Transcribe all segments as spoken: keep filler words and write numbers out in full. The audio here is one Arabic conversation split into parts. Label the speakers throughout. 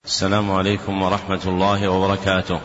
Speaker 1: السلام عليكم ورحمة الله وبركاته.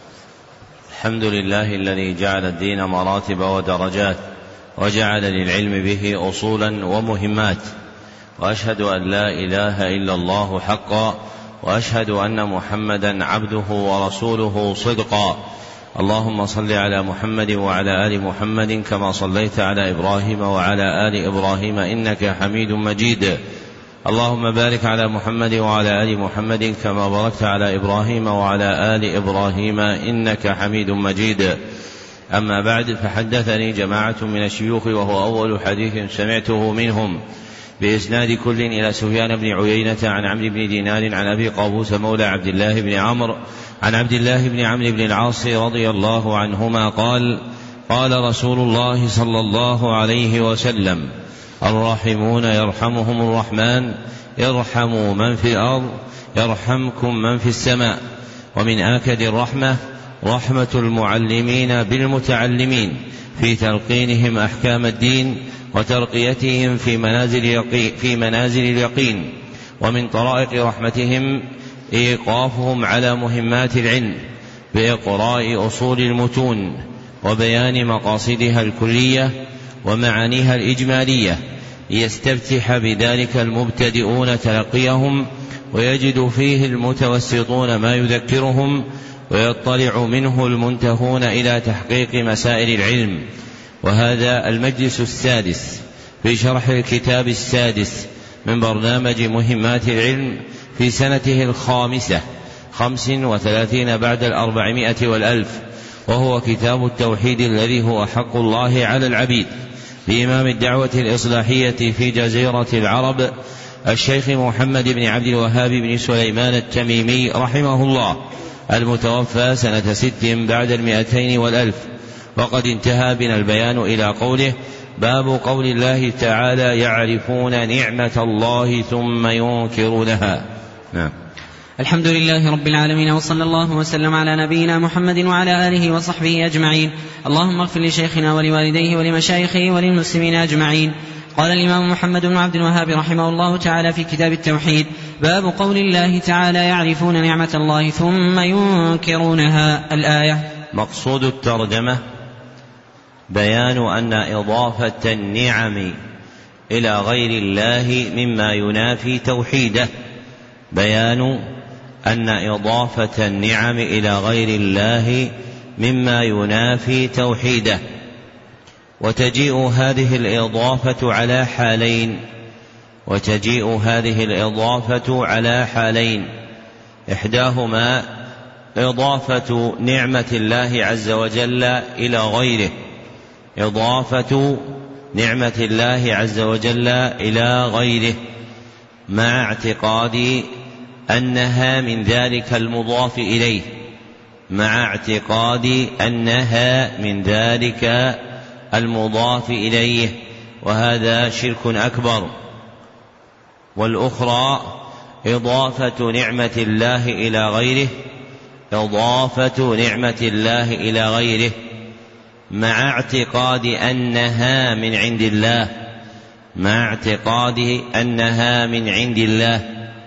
Speaker 1: الحمد لله الذي جعل الدين مراتب ودرجات، وجعل للعلم به أصولا ومهمات، وأشهد أن لا إله إلا الله حقا، وأشهد أن محمدا عبده ورسوله صدقا. اللهم صل على محمد وعلى آل محمد كما صليت على إبراهيم وعلى آل إبراهيم إنك حميد مجيد. اللهم بارك على محمد وعلى آل محمد كما باركت على إبراهيم وعلى آل إبراهيم إنك حميد مجيد. أما بعد، فحدثني جماعة من الشيوخ وهو أول حديث سمعته منهم بإسناد كل إلى سفيان بن عيينة عن عمرو بن دينار عن أبي قابوس مولى عبد الله بن عمرو عن عبد الله بن عمرو بن العاص رضي الله عنهما قال: قال رسول الله صلى الله عليه وسلم: الراحمون يرحمهم الرحمن، ارحموا من في الأرض يرحمكم من في السماء. ومن آكد الرحمة رحمة المعلمين بالمتعلمين في تلقينهم أحكام الدين وترقيتهم في منازل في منازل اليقين. ومن طرائق رحمتهم إيقافهم على مهمات العلم بإقراء أصول المتون وبيان مقاصدها الكلية ومعانيها الإجمالية، ليستفتح بذلك المبتدئون تلقيهم، ويجد فيه المتوسطون ما يذكرهم، ويطلع منه المنتهون إلى تحقيق مسائل العلم. وهذا المجلس السادس في شرح الكتاب السادس من برنامج مهمات العلم في سنته الخامسة خمس وثلاثين بعد الأربعمائة والألف، وهو كتاب التوحيد الذي هو حق الله على العبيد، لإمام الدعوة الإصلاحية في جزيرة العرب الشيخ محمد بن عبد الوهاب بن سليمان التميمي رحمه الله، المتوفى سنة ست بعد المئتين والألف. وقد انتهى بنا البيان إلى قوله: باب قول الله تعالى: يعرفون نعمة الله ثم ينكرونها. نعم.
Speaker 2: الحمد لله رب العالمين، وصلى الله وسلم على نبينا محمد وعلى آله وصحبه أجمعين. اللهم اغفر لشيخنا ولوالديه ولمشايخه وللمسلمين أجمعين. قال الإمام محمد بن عبد الوهاب رحمه الله تعالى في كتاب التوحيد: باب قول الله تعالى: يعرفون نعمة الله ثم ينكرونها. الآية.
Speaker 1: مقصود الترجمة بيان أن إضافة النعم إلى غير الله مما ينافي توحيده، بيان أن إضافة النعم إلى غير الله مما ينافي توحيده. وتجيء هذه الإضافة على حالين وتجيء هذه الإضافة على حالين إحداهما إضافة نعمة الله عز وجل إلى غيره إضافة نعمة الله عز وجل إلى غيره مع اعتقاد أنها من ذلك المضاف إليه مع اعتقاد أنها من ذلك المضاف إليه وهذا شرك أكبر. والأخرى إضافة نعمة الله إلى غيره إضافة نعمة الله إلى غيره مع اعتقاد أنها من عند الله مع اعتقاد أنها من عند الله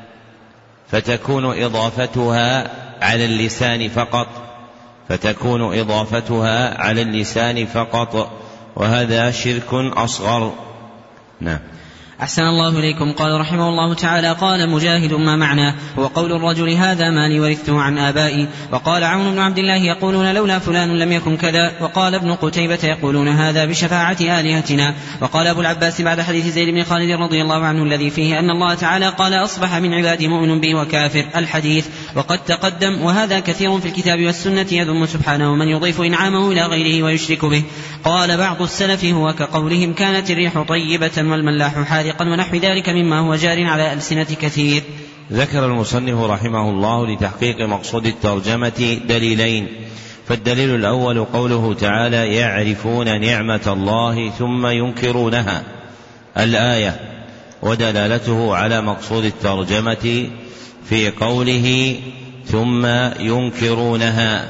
Speaker 1: فتكون إضافتها على اللسان فقط فتكون إضافتها على اللسان فقط وهذا شرك أصغر. نعم.
Speaker 2: أحسن الله إليكم. قال رحمه الله تعالى: قال مجاهد: ما معناه؟ هو قول الرجل: هذا مالي ورثته عن آبائي. وقال عون بن عبد الله: يقولون لولا فلان لم يكن كذا. وقال ابن قتيبة: يقولون هذا بشفاعة آلهتنا. وقال أبو العباس بعد حديث زيد بن خالد رضي الله عنه الذي فيه أن الله تعالى قال: أصبح من عبادي مؤمن به وكافر، الحديث. وقد تقدم. وهذا كثير في الكتاب والسنة، يذم سبحانه من يضيف إنعامه إلى غيره ويشرك به. قال بعض السلف: هو كقولهم: كانت الريح طيبة والملاح حارقا، ونحو ذلك مما هو جار على ألسنة كثير.
Speaker 1: ذكر المصنف رحمه الله لتحقيق مقصود الترجمة دليلين. فالدليل الأول قوله تعالى: يعرفون نعمة الله ثم ينكرونها، الآية، ودلالته على مقصود الترجمة في قوله ثم ينكرونها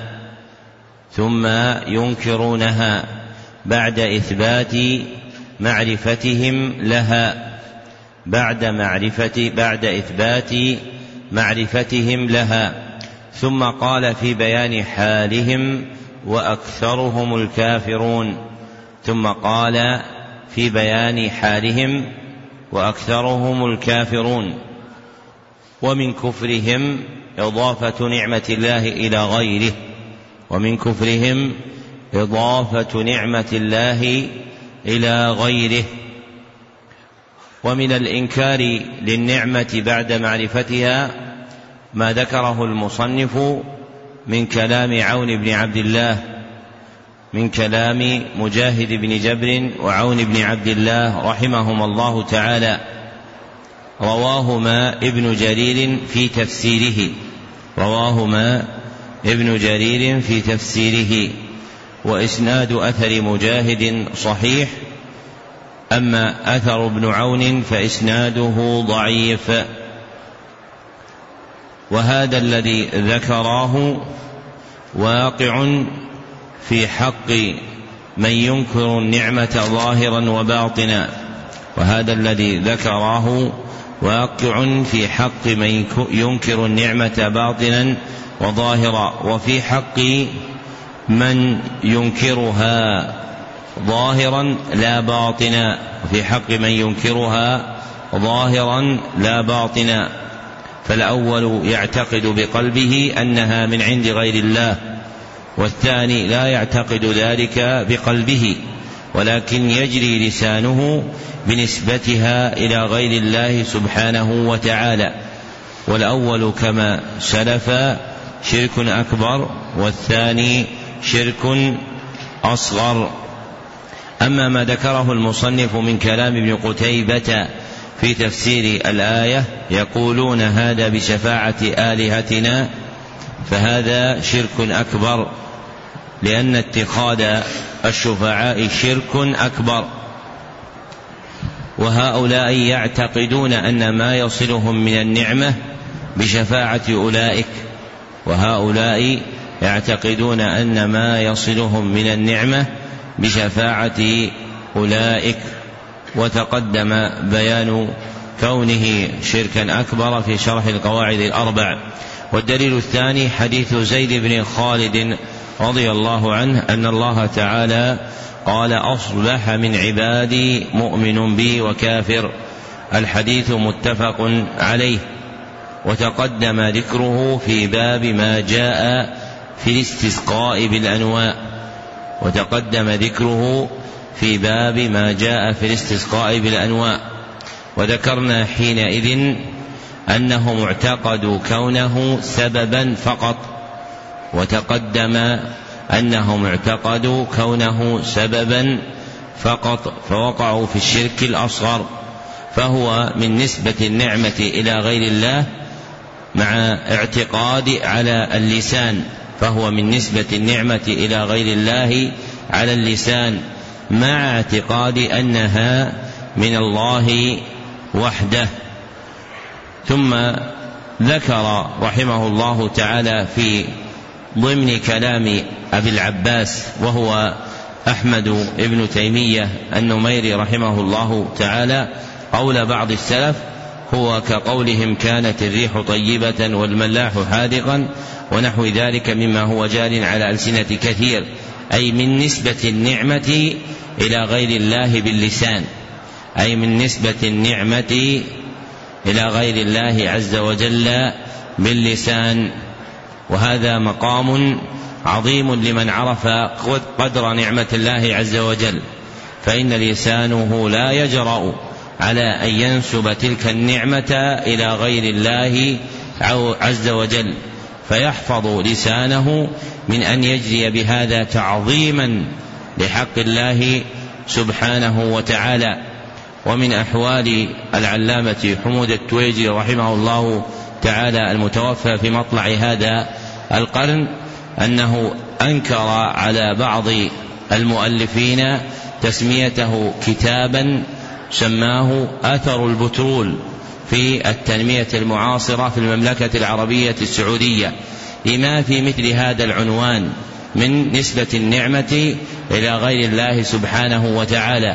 Speaker 1: ثم ينكرونها بعد إثبات معرفتهم لها بعد معرفة بعد إثبات معرفتهم لها. ثم قال في بيان حالهم وأكثرهم الكافرون ثم قال في بيان حالهم وأكثرهم الكافرون ومن كفرهم إضافة نعمة الله إلى غيره ومن كفرهم إضافة نعمة الله إلى غيره. ومن الإنكار للنعمة بعد معرفتها ما ذكره المصنف من كلام عون بن عبد الله من كلام مجاهد بن جبر وعون بن عبد الله رحمهما الله تعالى، رواهما ابن جرير في تفسيره رواهما ابن جرير في تفسيره وإسناد أثر مجاهد صحيح، أما أثر ابن عون فإسناده ضعيف. وهذا الذي ذكراه واقع في حق من ينكر النعمة ظاهرا وباطنا وهذا الذي ذكراه واقع في حق من ينكر النعمة باطنا وظاهرا، وفي حق من ينكرها ظاهرا لا باطنا وفي حق من ينكرها ظاهرا لا باطنا. فالأول يعتقد بقلبه أنها من عند غير الله، والثاني لا يعتقد ذلك بقلبه ولكن يجري لسانه بنسبتها إلى غير الله سبحانه وتعالى. والأول كما سلف شرك أكبر والثاني شرك أصغر. أما ما ذكره المصنف من كلام ابن قتيبة في تفسير الآية يقولون هذا بشفاعة آلهتنا، فهذا شرك أكبر، لأن اتخاذ الشفعاء شرك أكبر. وهؤلاء يعتقدون أن ما يصلهم من النعمة بشفاعة أولئك وهؤلاء يعتقدون أن ما يصلهم من النعمة بشفاعة أولئك. وتقدم بيان كونه شركا أكبر في شرح القواعد الأربع. والدليل الثاني حديث زيد بن خالد رضي الله عنه أن الله تعالى قال أصبح من عبادي مؤمن بي وكافر، الحديث متفق عليه. وتقدم ذكره في باب ما جاء في الاستسقاء بالأنواء وتقدم ذكره في باب ما جاء في الاستسقاء بالأنواء وذكرنا حينئذ أنهم اعتقدوا كونه سببا فقط، وتقدم أنهم اعتقدوا كونه سببا فقط فوقعوا في الشرك الأصغر، فهو من نسبة النعمة إلى غير الله مع اعتقاد على اللسان فهو من نسبة النعمة إلى غير الله على اللسان مع اعتقاد أنها من الله وحده. ثم ذكر رحمه الله تعالى في ضمن كلام أبي العباس وهو أحمد ابن تيمية النميري رحمه الله تعالى قول بعض السلف هو كقولهم كانت الريح طيبة والملاح حاذقا ونحو ذلك مما هو جار على ألسنة كثير، أي من نسبة النعمة إلى غير الله باللسان أي من نسبة النعمة إلى غير الله عز وجل باللسان. وهذا مقام عظيم لمن عرف قدر نعمة الله عز وجل، فإن لسانه لا يجرأ على أن ينسب تلك النعمة إلى غير الله عز وجل، فيحفظ لسانه من أن يجري بهذا تعظيما لحق الله سبحانه وتعالى. ومن أحوال العلامة حمود التويجي رحمه الله تعالى المتوفى في مطلع هذا القرن أنه أنكر على بعض المؤلفين تسميته كتابا سماه أثر البترول في التنمية المعاصرة في المملكة العربية السعودية، لما في مثل هذا العنوان من نسبة النعمة إلى غير الله سبحانه وتعالى.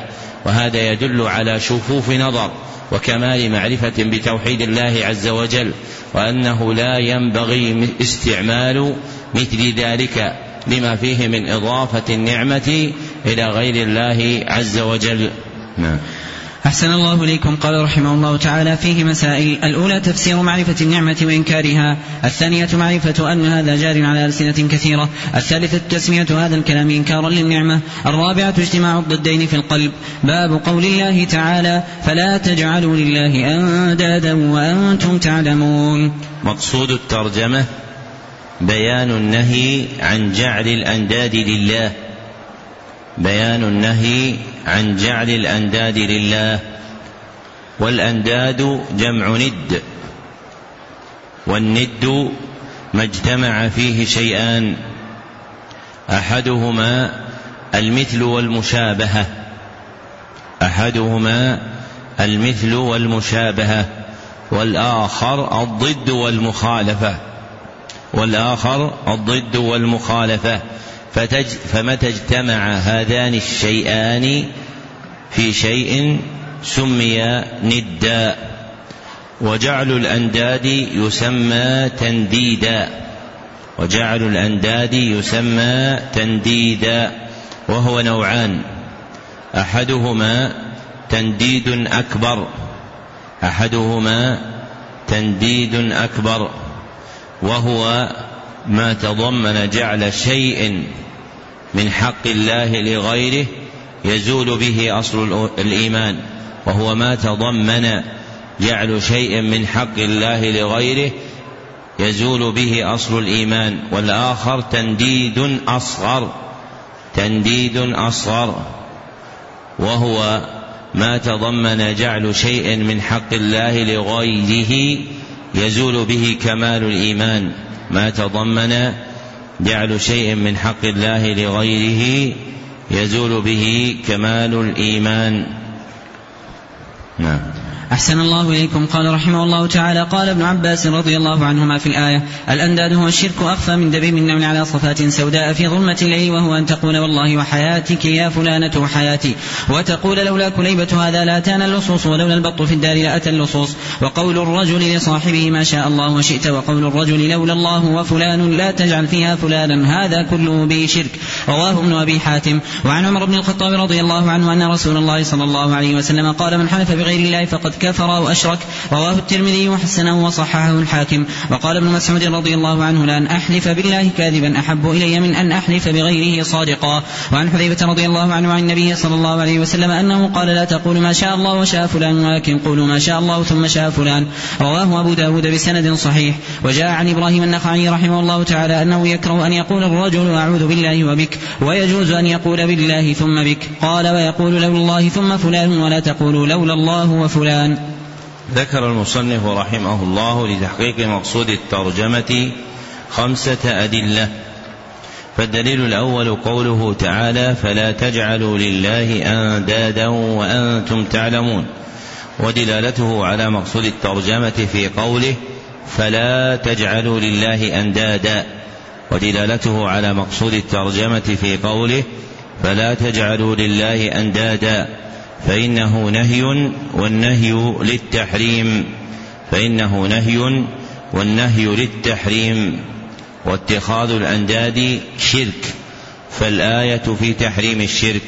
Speaker 1: وهذا يدل على شفوف نظر وكمال معرفة بتوحيد الله عز وجل، وأنه لا ينبغي استعمال مثل ذلك لما فيه من إضافة النعمة إلى غير الله عز وجل. نعم.
Speaker 2: أحسن الله إليكم. قال رحمه الله تعالى: فيه مسائل: الأولى تفسير معرفة النعمة وإنكارها، الثانية معرفة أن هذا جار على ألسنة كثيرة، الثالثة تسمية هذا الكلام إنكارا للنعمة، الرابعة اجتماع الضدين في القلب. باب قول الله تعالى: فلا تجعلوا لله أندادا وأنتم تعلمون.
Speaker 1: مقصود الترجمة بيان النهي عن جعل الأنداد لله، بيان النهي عن جعل الأنداد لله. والأنداد جمع ند، والند ما اجتمع فيه شيئان، أحدهما المثل والمشابهة، أحدهما المثل والمشابهة والآخر الضد والمخالفة، والآخر الضد والمخالفة. فتج فمتى اجتمع هذان الشيئان في شيء سمي ندا. وجعل الأنداد يسمى تنديدا، وجعل الأنداد يسمى تنديدا، وهو نوعان: أحدهما تنديد أكبر، أحدهما تنديد أكبر وهو ما تضمن جعل شيء من حق الله لغيره يزول به أصل الإيمان، وهو ما تضمن جعل شيء من حق الله لغيره يزول به أصل الإيمان. والآخر تنديد أصغر، تنديد أصغر وهو ما تضمن جعل شيء من حق الله لغيره يزول به كمال الإيمان، ما تضمن جعل شيء من حق الله لغيره يزول به كمال الإيمان. نعم.
Speaker 2: أحسن الله إليكم. قال رحمه الله تعالى: قال ابن عباس رضي الله عنهما في الآية: الأنداد هو الشرك أخفى من دبيب النمل على صفات سوداء في ظلمة الليل، وهو أن تقول والله وحياتك يا فلانة حياتي، وتقول لولا كليبة هذا لاتانا اللصوص، ولولا البط في الدار لأتى اللصوص. وقول الرجل لصاحبه ما شاء الله وشئت، وقول الرجل لولا الله وفلان لا تجعل فيها فلانا، هذا كله به شرك. رواه ابن أبي حاتم. وعن عمر بن الخطاب رضي الله عنه أن رسول الله صلى الله عليه وسلم قال: من حلف بغير الله فقد كفر وأشرك. رواه الترمذي وحسنه وصححه الحاكم. وقال ابن مسعود رضي الله عنه: لأن أحلف بالله كاذبا أحب إلي من أن أحلف بغيره صادقا. وعن حذيفة رضي الله عنه عن النبي صلى الله عليه وسلم أنه قال: لا تقولوا ما شاء الله وشاء فلان، ولكن قولوا ما شاء الله ثم شاء فلان. رواه أبو داود بسند صحيح. وجاء عن إبراهيم النخعي رحمه الله تعالى أنه يكره أن يقول الرجل أعوذ بالله وبك، ويجوز أن يقول بالله ثم بك. قال: ويقول لولا الله ثم فلان، ولا تقولوا لولا الله وفلان.
Speaker 1: ذكر المصنف رحمه الله لتحقيق مقصود الترجمة خمسة أدلة. فالدليل الأول قوله تعالى: فلا تجعلوا لله أندادا وأنتم تعلمون، ودلالته على مقصود الترجمة في قوله فلا تجعلوا لله أندادا، ودلالته على مقصود الترجمة في قوله فلا تجعلوا لله أندادا، فإنه نهي والنهي للتحريم، فإنه نهي والنهي للتحريم. واتخاذ الأنداد شرك، فالآية في تحريم الشرك،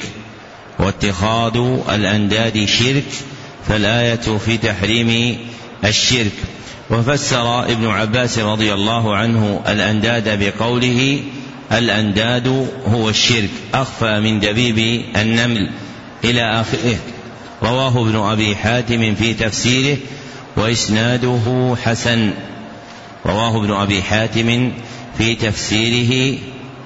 Speaker 1: واتخاذ الأنداد شرك فالآية في تحريم الشرك. وفسر ابن عباس رضي الله عنه الأنداد بقوله: الأنداد هو الشرك أخفى من دبيب النمل إلى آخره. رواه ابن أبي حاتم في تفسيره وإسناده حسن، رواه ابن أبي حاتم في تفسيره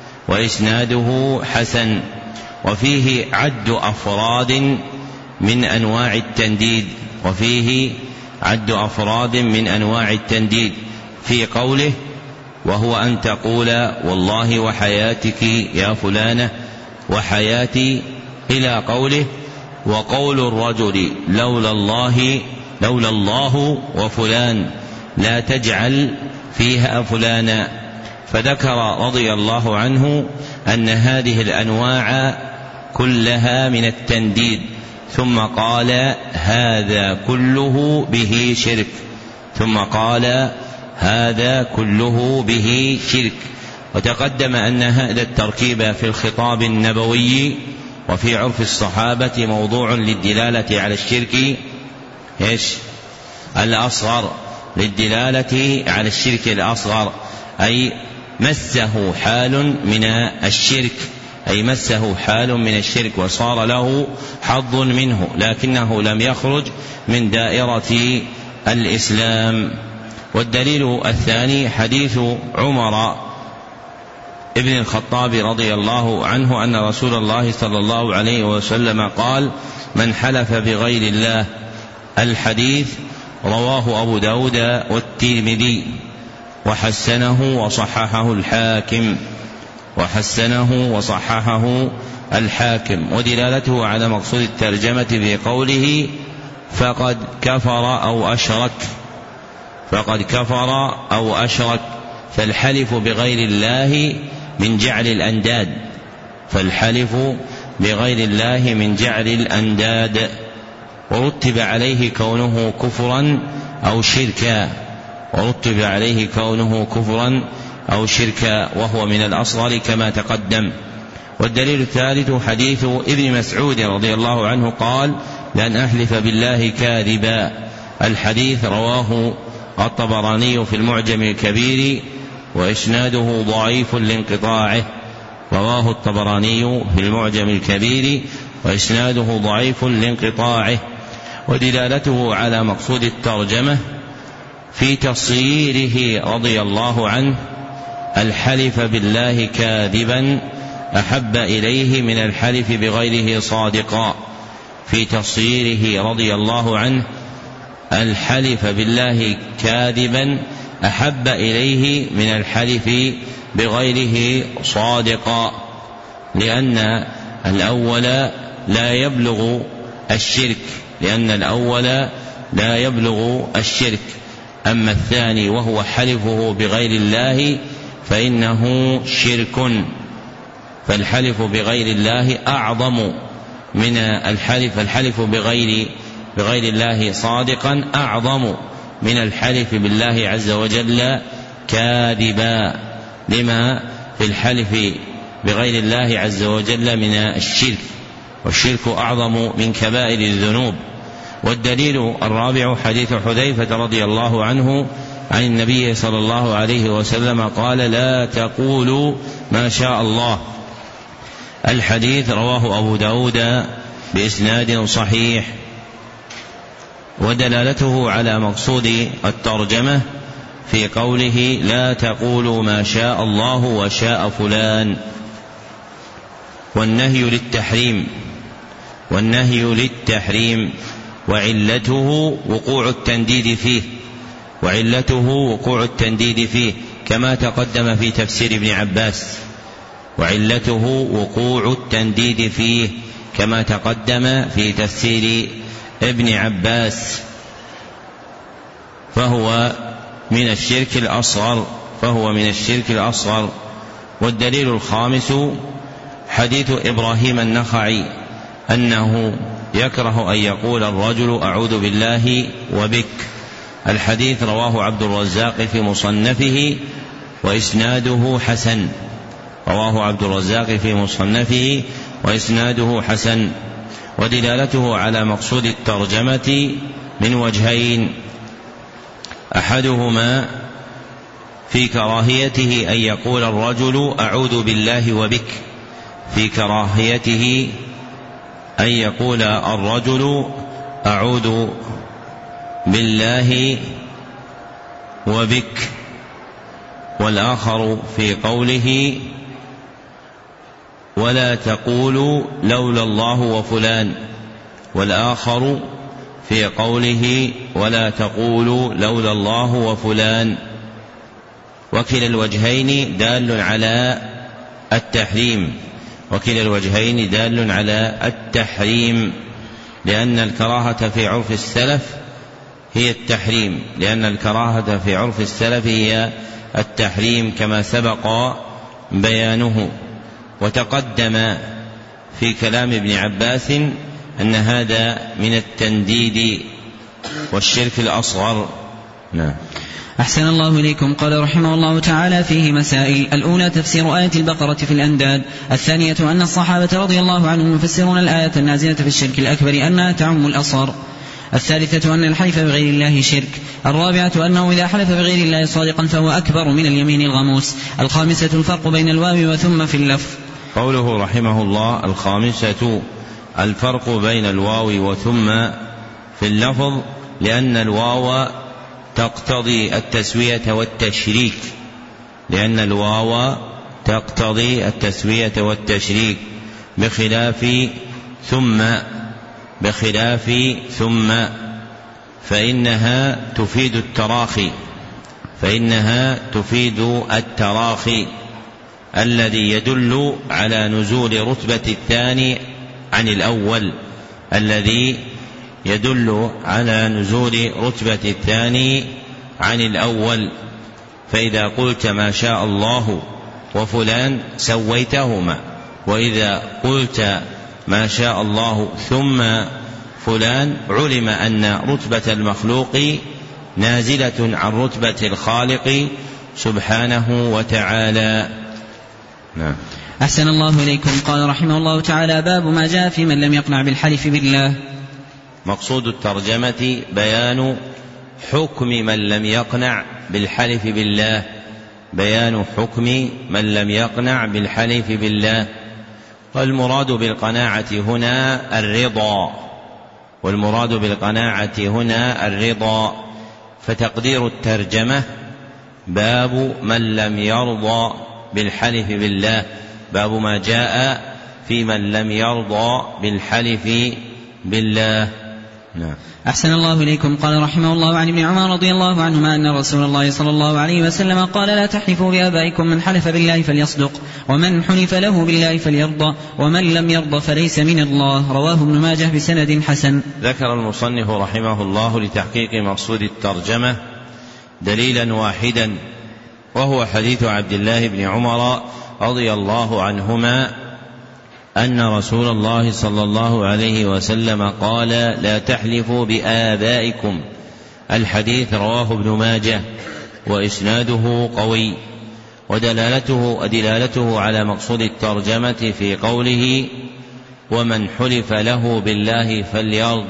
Speaker 1: وإسناده حسن. وفيه عد أفراد من أنواع التنديد، وفيه عد أفراد من أنواع التنديد في قوله: وهو أن تقول والله وحياتك يا فلانة وحياتي، إلى قوله: وقول الرجل لولا الله لولا الله وفلان لا تجعل فيها فلانا. فذكر رضي الله عنه أن هذه الأنواع كلها من التنديد، ثم قال هذا كله به شرك ثم قال هذا كله به شرك. وتقدم أن هذا التركيب في الخطاب النبوي وفي عرف الصحابة موضوع للدلالة على الشرك إيش؟ الأصغر، للدلالة على الشرك الأصغر، أي مسه حال من الشرك، أي مسه حال من الشرك وصار له حظ منه، لكنه لم يخرج من دائرة الإسلام. والدليل الثاني حديث عمر ابن الخطاب رضي الله عنه أن رسول الله صلى الله عليه وسلم قال: من حلف بغير الله. الحديث رواه أبو داود والترمذي وحسنه وصححه الحاكم وحسنه وصححه الحاكم ودلالته على مقصود الترجمة في قوله فقد كفر أو أشرك فقد كفر أو أشرك فالحلف بغير الله من جعل الأنداد فالحلف بغير الله من جعل الأنداد ورتب عليه كونه كفرا أو شركا ورتب عليه كونه كفرا أو شركا وهو من الأصغر كما تقدم. والدليل الثالث حديث ابن مسعود رضي الله عنه قال: لأن أحلف بالله كاذبا. الحديث رواه الطبراني في المعجم الكبير وإسناده ضعيف لانقطاعه رواه الطبراني في المعجم الكبير وإسناده ضعيف لانقطاعه. ودلالته على مقصود الترجمة في تصيره رضي الله عنه الحلف بالله كاذبا أحب إليه من الحلف بغيره صادقا في تصيره رضي الله عنه الحلف بالله كاذبا أحب إليه من الحلف بغيره صادقا، لأن الأول لا يبلغ الشرك لأن الأول لا يبلغ الشرك أما الثاني وهو حلفه بغير الله فإنه شرك، فالحلف بغير الله أعظم من الحلف الحلف بغير بغير الله صادقا أعظم من الحلف بالله عز وجل كاذبا، لما في الحلف بغير الله عز وجل من الشرك، والشرك أعظم من كبائر الذنوب. والدليل الرابع حديث حذيفة رضي الله عنه عن النبي صلى الله عليه وسلم قال: لا تقولوا ما شاء الله. الحديث رواه أبو داود بإسناد صحيح. ودلالته على مقصود الترجمة في قوله: لا تقولوا ما شاء الله وشاء فلان. والنهي للتحريم والنهي للتحريم وعلته وقوع التنديد فيه وعلته وقوع التنديد فيه كما تقدم في تفسير ابن عباس وعلته وقوع التنديد فيه كما تقدم في تفسير ابن عباس فهو من الشرك الأصغر فهو من الشرك الأصغر. والدليل الخامس حديث إبراهيم النخعي أنه يكره أن يقول الرجل أعوذ بالله وبك. الحديث رواه عبد الرزاق في مصنفه وإسناده حسن رواه عبد الرزاق في مصنفه وإسناده حسن. ودلالته على مقصود الترجمة من وجهين: أحدهما في كراهيته أن يقول الرجل أعوذ بالله وبك في كراهيته أن يقول الرجل أعوذ بالله وبك، والآخر في قوله ولا تقولوا لولا الله وفلان والآخر في قوله ولا تقولوا لولا الله وفلان. وكلا الوجهين دال على التحريم وكلا الوجهين دال على التحريم لأن الكراهة في عرف السلف هي التحريم لأن الكراهة في عرف السلف هي التحريم كما سبق بيانه. وتقدم في كلام ابن عباس أن هذا من التنديد والشرك الأصغر. نعم.
Speaker 2: أحسن الله إليكم. قال رحمه الله تعالى فيه مسائل: الأولى تفسير آية البقرة في الأنداد. الثانية أن الصحابة رضي الله عنهم يفسرون الآية النازلة في الشرك الأكبر أنها تعم الأصغر. الثالثة أن الحلف بغير الله شرك. الرابعة أنه إذا حلف بغير الله صادقا فهو أكبر من اليمين الغموس. الخامسة الفرق بين الواو وثم في اللفظ.
Speaker 1: قوله رحمه الله: الخامسة الفرق بين الواو وثم في اللفظ، لأن الواو تقتضي التسوية والتشريك لأن الواو تقتضي التسوية والتشريك بخلاف ثم بخلاف ثم فإنها تفيد التراخي فإنها تفيد التراخي الذي يدل على نزول رتبة الثاني عن الأول الذي يدل على نزول رتبة الثاني عن الأول. فإذا قلت ما شاء الله وفلان سويتهما، وإذا قلت ما شاء الله ثم فلان علم أن رتبة المخلوق نازلة عن رتبة الخالق سبحانه وتعالى. نعم.
Speaker 2: أحسن الله إليكم. قال رحمه الله تعالى: باب ما جاء في من لم يقنع بالحلف بالله.
Speaker 1: مقصود الترجمة بيان حكم من لم يقنع بالحلف بالله بيان حكم من لم يقنع بالحلف بالله. والمراد بالقناعة هنا الرضا والمراد بالقناعة هنا الرضا فتقدير الترجمة: باب من لم يرضى بالحلف بالله، باب ما جاء في من لم يرضى بالحلف بالله. نعم.
Speaker 2: أحسن الله إليكم. قال رحمه الله: عن ابن عمر رضي الله عنهما أن رسول الله صلى الله عليه وسلم قال: لا تحلفوا بآبائكم، من حلف بالله فليصدق، ومن حلف له بالله فليرضى، ومن لم يرضى فليس من الله. رواه ابن ماجه بسند حسن.
Speaker 1: ذكر المصنف رحمه الله لتحقيق مقصود الترجمة دليلا واحدا، وهو حديث عبد الله بن عمر رضي الله عنهما أن رسول الله صلى الله عليه وسلم قال: لا تحلفوا بآبائكم. الحديث رواه ابن ماجه وإسناده قوي، ودلالته دلالته على مقصود الترجمة في قوله: ومن حلف له بالله فليرض،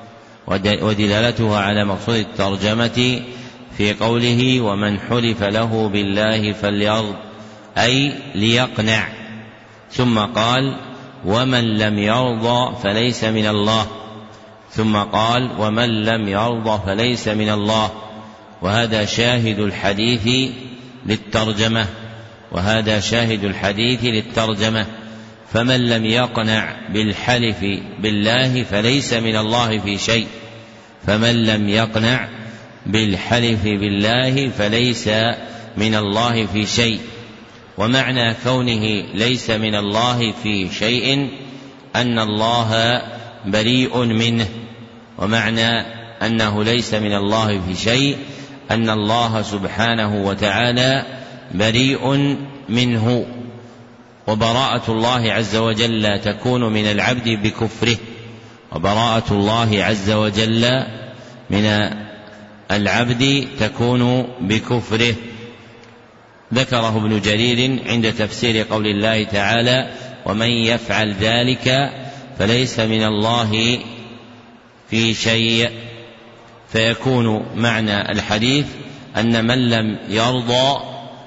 Speaker 1: ودلالته على مقصود الترجمة في قوله: ومن حلف له بالله فليرض، أي ليقنع. ثم قال: ومن لم يرضى فليس من الله، ثم قال: ومن لم يرضى فليس من الله. وهذا شاهد الحديث للترجمة وهذا شاهد الحديث للترجمة فمن لم يقنع بالحلف بالله فليس من الله في شيء فمن لم يقنع بالحلف بالله فليس من الله في شيء. ومعنى كونه ليس من الله في شيء أن الله بريء منه، ومعنى أنه ليس من الله في شيء أن الله سبحانه وتعالى بريء منه. وبراءة الله عز وجل تكون من العبد بكفره وبراءة الله عز وجل من العبد تكون بكفره. ذكره ابن جرير عند تفسير قول الله تعالى: ومن يفعل ذلك فليس من الله في شيء. فيكون معنى الحديث أن من لم يرضى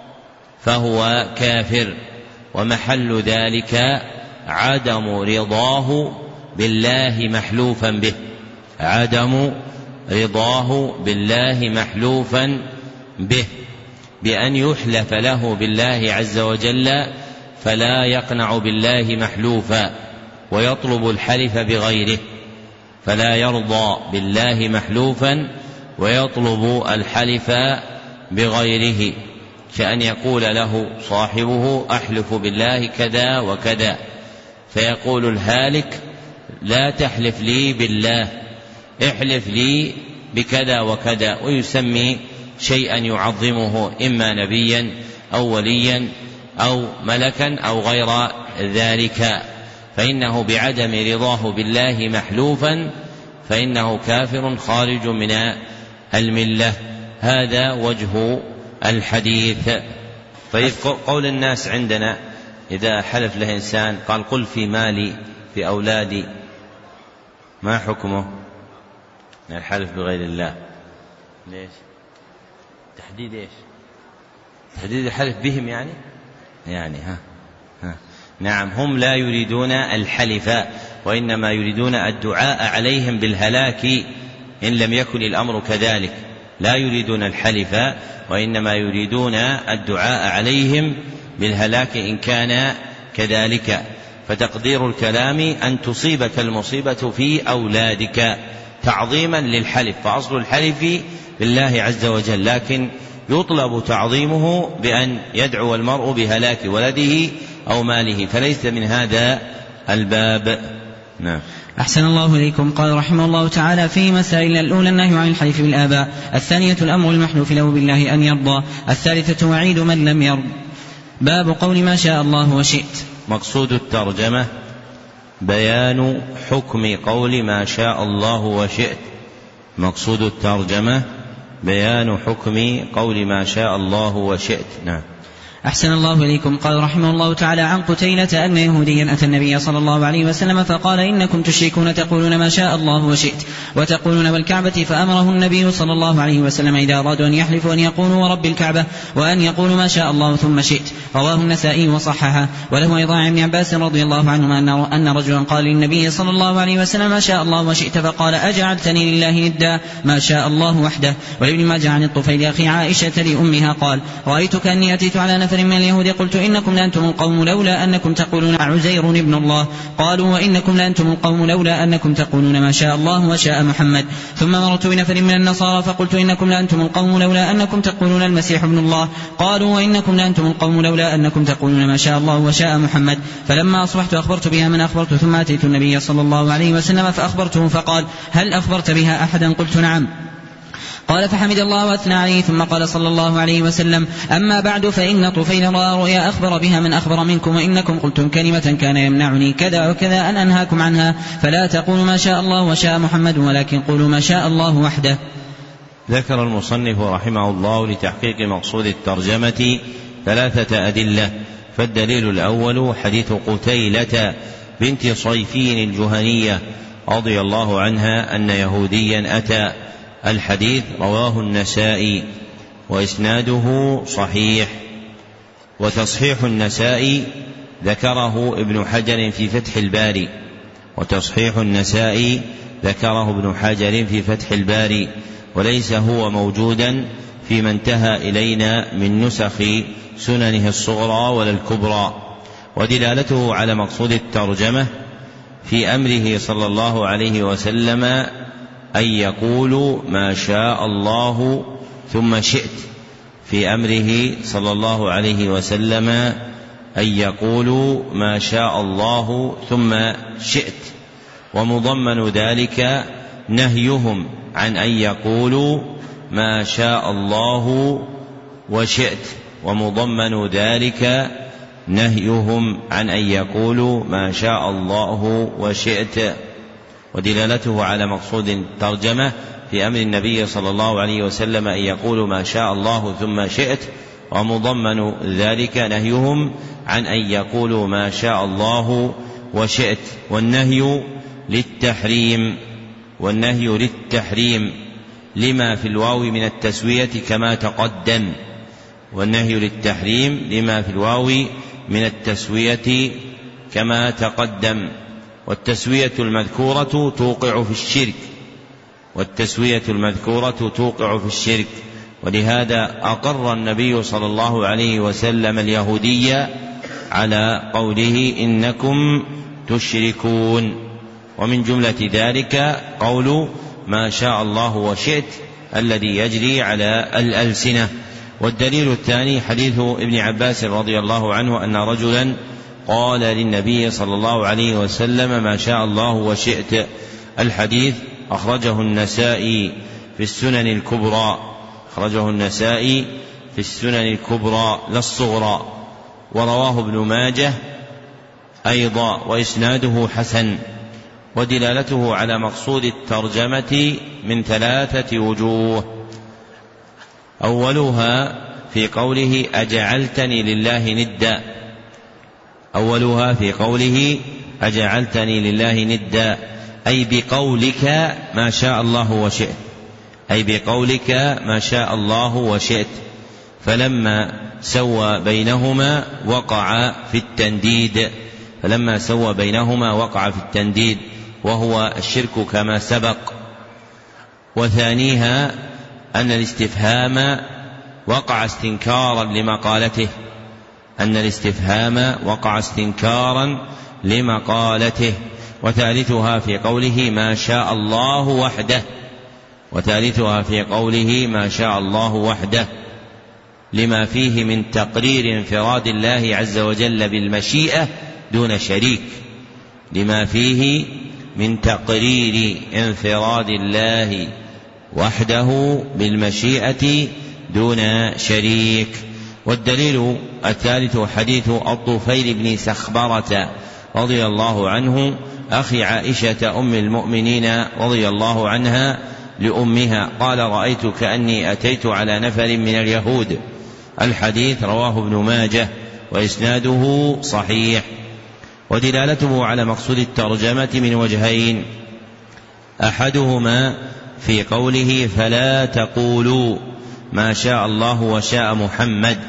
Speaker 1: فهو كافر، ومحل ذلك عدم رضاه بالله محلوفا به عدم رضاه بالله محلوفا به بأن يحلف له بالله عز وجل فلا يقنع بالله محلوفا ويطلب الحلف بغيره، فلا يرضى بالله محلوفا ويطلب الحلف بغيره، كأن يقول له صاحبه: أحلف بالله كذا وكذا، فيقول الهالك: لا تحلف لي بالله، احلف لي بكذا وكذا، ويسمي شيئا يعظمه إما نبيا أو وليا أو ملكا أو غير ذلك. فإنه بعدم رضاه بالله محلوفا فإنه كافر خارج من الملة. هذا وجه الحديث. طيب قول الناس عندنا إذا حلف له إنسان قال قل في مالي في أولادي، ما حكمه؟ الحلف بغير الله ليش؟ تحديد إيش؟ تحديد الحلف بهم يعني يعني ها ها نعم، هم لا يريدون الحلف وإنما يريدون الدعاء عليهم بالهلاك إن لم يكن الأمر كذلك. لا يريدون الحلف وإنما يريدون الدعاء عليهم بالهلاك إن كان كذلك. فتقدير الكلام أن تصيبك المصيبة في أولادك تعظيما للحلف، فأصل الحلف بالله عز وجل، لكن يطلب تعظيمه بأن يدعو المرء بهلاك ولده أو ماله، فليس من هذا الباب. نعم.
Speaker 2: أحسن الله إليكم. قال رحمه الله تعالى في مسائل: الأولى النهي عن الحلف بالآباء، الثانية الأمر المحلوف له بالله أن يرضى، الثالثة وعيد من لم يرض. باب قول ما شاء الله وشئت.
Speaker 1: مقصود الترجمة بيان حكم قول ما شاء الله وشئت. مقصود الترجمة بيان حكم قول ما شاء الله وشئت. نعم.
Speaker 2: أحسن الله إليكم. قال رحمه الله تعالى عن قتيلة أن يهوديا أتى النبي صلى الله عليه وسلم فقال: إنكم تشركون تقولون ما شاء الله وشئت وتقولون بالكعبة، فأمره النبي صلى الله عليه وسلم إذا أرادوا أن يحلفوا أن يقولوا ورب الكعبة وأن يقولوا ما شاء الله ثم شئت. رواه النسائي وصححه. وله أيضا عن ابن عباس رضي الله عنهما أن رجلا قال للنبي صلى الله عليه وسلم: ما شاء الله وشئت، فقال: أجعلتني لله ندا ما شاء الله وحده. ولابن ماجه عن الطفيل أخي عائشة لأمها قال: رأيتك أني أتيت على نفر من اليهود قلت: إنكم لأنتم القوم لولا أنكم تقولون عزير ابن الله. قالوا: وإنكم لأنتم القوم لولا أنكم تقولون ما شاء الله وشاء محمد. ثم مررت بنفر من النصارى فقلت: إنكم لأنتم القوم لولا أنكم تقولون المسيح ابن الله. قالوا: وإنكم لأنتم القوم لولا أنكم تقولون ما شاء الله وشاء محمد. فلما أصبحت أخبرت بها من أخبرت، ثم أتيت النبي صلى الله عليه وسلم فأخبرته فقال: هل أخبرت بها أحدا؟ قلت: نعم. قال: فحمد الله وأثنى عليه، ثم قال صلى الله عليه وسلم: أما بعد، فإن طفيل رأى رؤيا أخبر بها من أخبر منكم، وإنكم قلتم كلمة كان يمنعني كذا وكذا أن أنهاكم عنها، فلا تقولوا ما شاء الله وشاء محمد ولكن قولوا ما شاء الله وحده.
Speaker 1: ذكر المصنف رحمه الله لتحقيق مقصود الترجمة ثلاثة أدلة. فالدليل الأول حديث قتيلة بنت صيفي الجهنية رضي الله عنها أن يهوديا أتى. الحديث رواه النسائي وإسناده صحيح. وتصحيح النسائي ذكره ابن حجر في فتح الباري وتصحيح النسائي ذكره ابن حجر في فتح الباري وليس هو موجودا فيما انتهى إلينا من نسخ سننه الصغرى ولا الكبرى. ودلالته على مقصود الترجمة في أمره صلى الله عليه وسلم أن يقولوا ما شاء الله ثم شئت، في أمره صلى الله عليه وسلم أن يقولوا ما شاء الله ثم شئت، ومضمن ذلك نهيهم عن أن يقولوا ما شاء الله وشئت، ومضمن ذلك نهيهم عن أن يقولوا ما شاء الله وشئت. ودلالته على مقصود الترجمة في أمر النبي صلى الله عليه وسلم أن يقولوا ما شاء الله ثم شئت، ومضمن ذلك نهيهم عن أن يقولوا ما شاء الله وشئت. والنهي للتحريم والنهي للتحريم لما في الواو من التسوية كما تقدم والنهي للتحريم لما في الواو من التسوية كما تقدم. والتسوية المذكورة توقع في الشرك والتسوية المذكورة توقع في الشرك ولهذا أقر النبي صلى الله عليه وسلم اليهودي على قوله إنكم تشركون. ومن جملة ذلك قول ما شاء الله وشئت الذي يجري على الألسنة. والدليل الثاني حديث ابن عباس رضي الله عنه أن رجلا قال للنبي صلى الله عليه وسلم ما شاء الله وشئت. الحديث أخرجه النسائي في السنن الكبرى أخرجه النسائي في السنن الكبرى لا الصغرى، ورواه ابن ماجه أيضا وإسناده حسن. ودلالته على مقصود الترجمة من ثلاثة وجوه. أولها في قوله أجعلتني لله ندا أولها في قوله أجعلتني لله ندا أي بقولك ما شاء الله وشئت أي بقولك ما شاء الله وشئت. فلما سوى بينهما وقع في التنديد فلما سوى بينهما وقع في التنديد وهو الشرك كما سبق. وثانيها أن الاستفهام وقع استنكارا لمقالته أن الاستفهام وقع استنكارا لمقالته. وثالثها في قوله ما شاء الله وحده وثالثها في قوله ما شاء الله وحده لما فيه من تقرير انفراد الله عز وجل بالمشيئة دون شريك لما فيه من تقرير انفراد الله وحده بالمشيئة دون شريك. والدليل الثالث حديث الطفيل بن سخبرة رضي الله عنه أخي عائشة أم المؤمنين رضي الله عنها لأمها قال رأيت كأني أتيت على نفر من اليهود. الحديث رواه ابن ماجه وإسناده صحيح. ودلالته على مقصود الترجمة من وجهين. أحدهما في قوله فلا تقولوا ما شاء الله وشاء محمد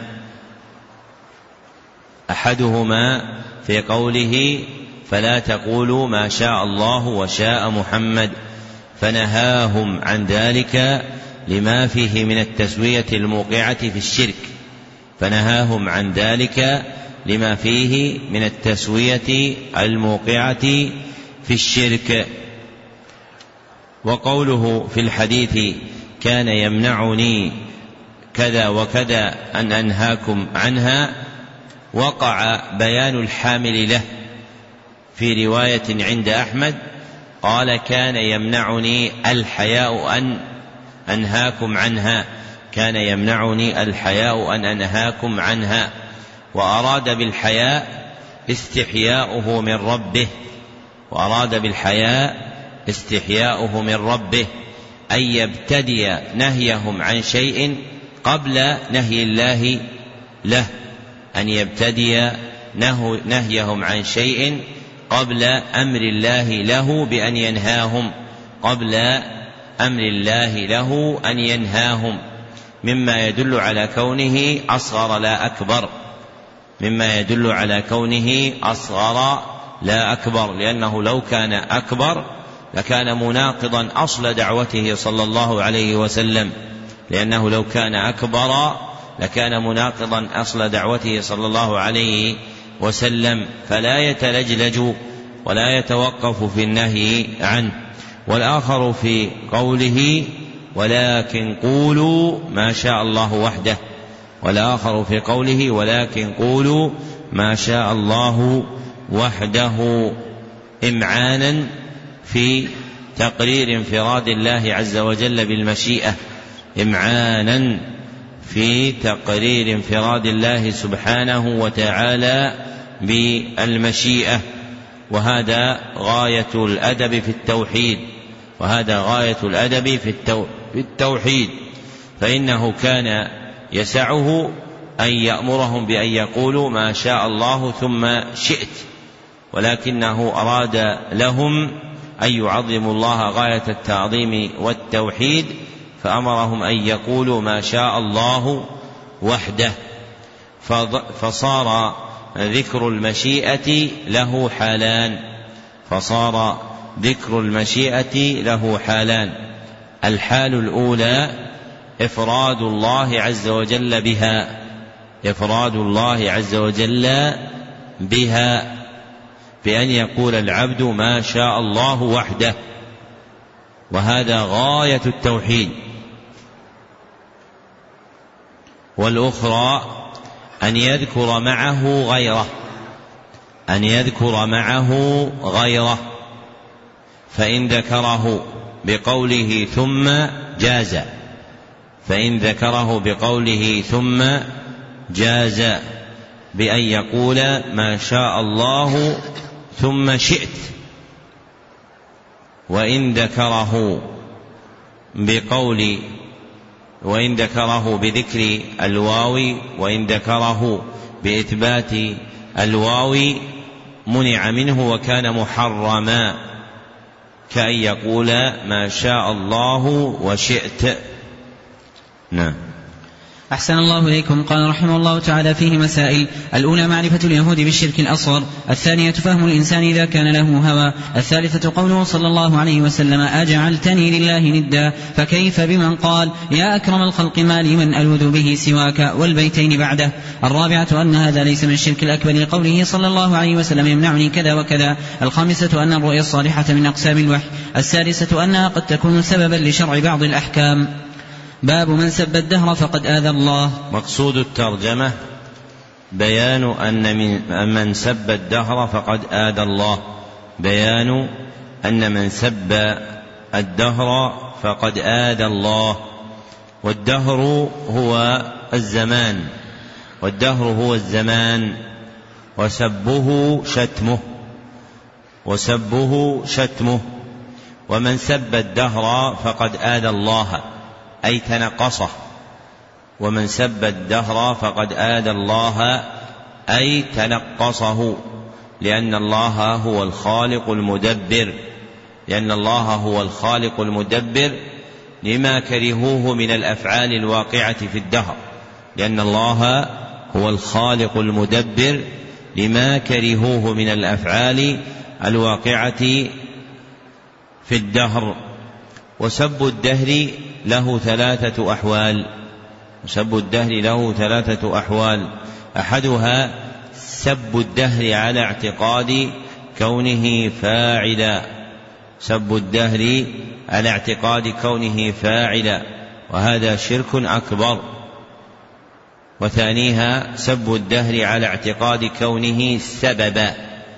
Speaker 1: أحدهما في قوله فلا تقولوا ما شاء الله وشاء محمد فنهاهم عن ذلك لما فيه من التسوية الموقعة في الشرك فنهاهم عن ذلك لما فيه من التسوية الموقعة في الشرك. وقوله في الحديث كان يمنعني كذا وكذا أن أنهاكم عنها وقع بيان الحامل له في رواية عند أحمد قال كان يمنعني الحياء أن أنهاكم عنها كان يمنعني الحياء أن أنهاكم عنها. وأراد بالحياء استحياؤه من ربه وأراد بالحياء استحياؤه من ربه أن يبتدي نهيهم عن شيء قبل نهي الله له أن يبتدي نهيهم عن شيء قبل أمر الله له بأن ينهاهم قبل أمر الله له أن ينهاهم مما يدل على كونه أصغر لا أكبر مما يدل على كونه أصغر لا أكبر لأنه لو كان أكبر لكان مناقضا أصل دعوته صلى الله عليه وسلم لأنه لو كان أكبر لكان مناقضا أصل دعوته صلى الله عليه وسلم فلا يتلجلج ولا يتوقف في النهي عنه. والآخر في قوله ولكن قولوا ما شاء الله وحده والآخر في قوله ولكن قولوا ما شاء الله وحده إمعانا في تقرير انفراد الله عز وجل بالمشيئة إمعانا في تقرير انفراد الله سبحانه وتعالى بالمشيئة. وهذا غاية الأدب في التوحيد وهذا غاية الأدب في التوحيد فإنه كان يسعه أن يأمرهم بأن يقولوا ما شاء الله ثم شئت ولكنه أراد لهم أن يعظموا الله غاية التعظيم والتوحيد فأمرهم أن يقولوا ما شاء الله وحده فصار ذكر المشيئة له حالان فصار ذكر المشيئة له حالان. الحال الأولى إفراد الله عز وجل بها إفراد الله عز وجل بها بأن يقول العبد ما شاء الله وحده وهذا غاية التوحيد. والأخرى أن يذكر معه غيره أن يذكر معه غيره فإن ذكره بقوله ثم جاز فإن ذكره بقوله ثم جاز بأن يقول ما شاء الله ثم شئت، وإن ذكره بقول وإن ذكره بذكر الواو وإن ذكره بإثبات الواو منع منه وكان محرما، كأن يقول ما شاء الله وشئت. نعم.
Speaker 2: أحسن الله إليكم. قال رحمه الله تعالى فيه مسائل: الأولى معرفة اليهود بالشرك الأصغر، الثانية فهم الإنسان إذا كان له هوى، الثالثة قوله صلى الله عليه وسلم: أجعلتني لله ندا، فكيف بمن قال يا أكرم الخلق ما لي من ألوذ به سواك، والبيتين بعده. الرابعة أن هذا ليس من الشرك الأكبر لقوله صلى الله عليه وسلم: يمنعني كذا وكذا. الخامسة أن الرؤيا الصالحة من أقسام الوحي. السادسة أنها قد تكون سببا لشرع بعض الأحكام. باب من سب الدهر فقد آذى الله.
Speaker 1: مقصود الترجمة بيان أن من, من سب الدهر فقد آذى الله، بيان أن من سب الدهر فقد آذى الله. والدهر هو الزمان والدهر هو الزمان وسبه شتمه وسبه شتمه ومن سب الدهر فقد آذى الله أي تنقصه، ومن سب الدهر فقد آذى الله أي تنقصه، لأن الله هو الخالق المدبر لأن الله هو الخالق المدبر لما كرهوه من الأفعال الواقعة في الدهر لأن الله هو الخالق المدبر لما كرهوه من الأفعال الواقعة في الدهر. وسب الدهر له ثلاثة أحوال سب الدهر له ثلاثة أحوال أحدها سب الدهر على اعتقاد كونه فاعلا سب الدهر على اعتقاد كونه فاعلا وهذا شرك أكبر. وثانيها سب الدهر على اعتقاد كونه سببا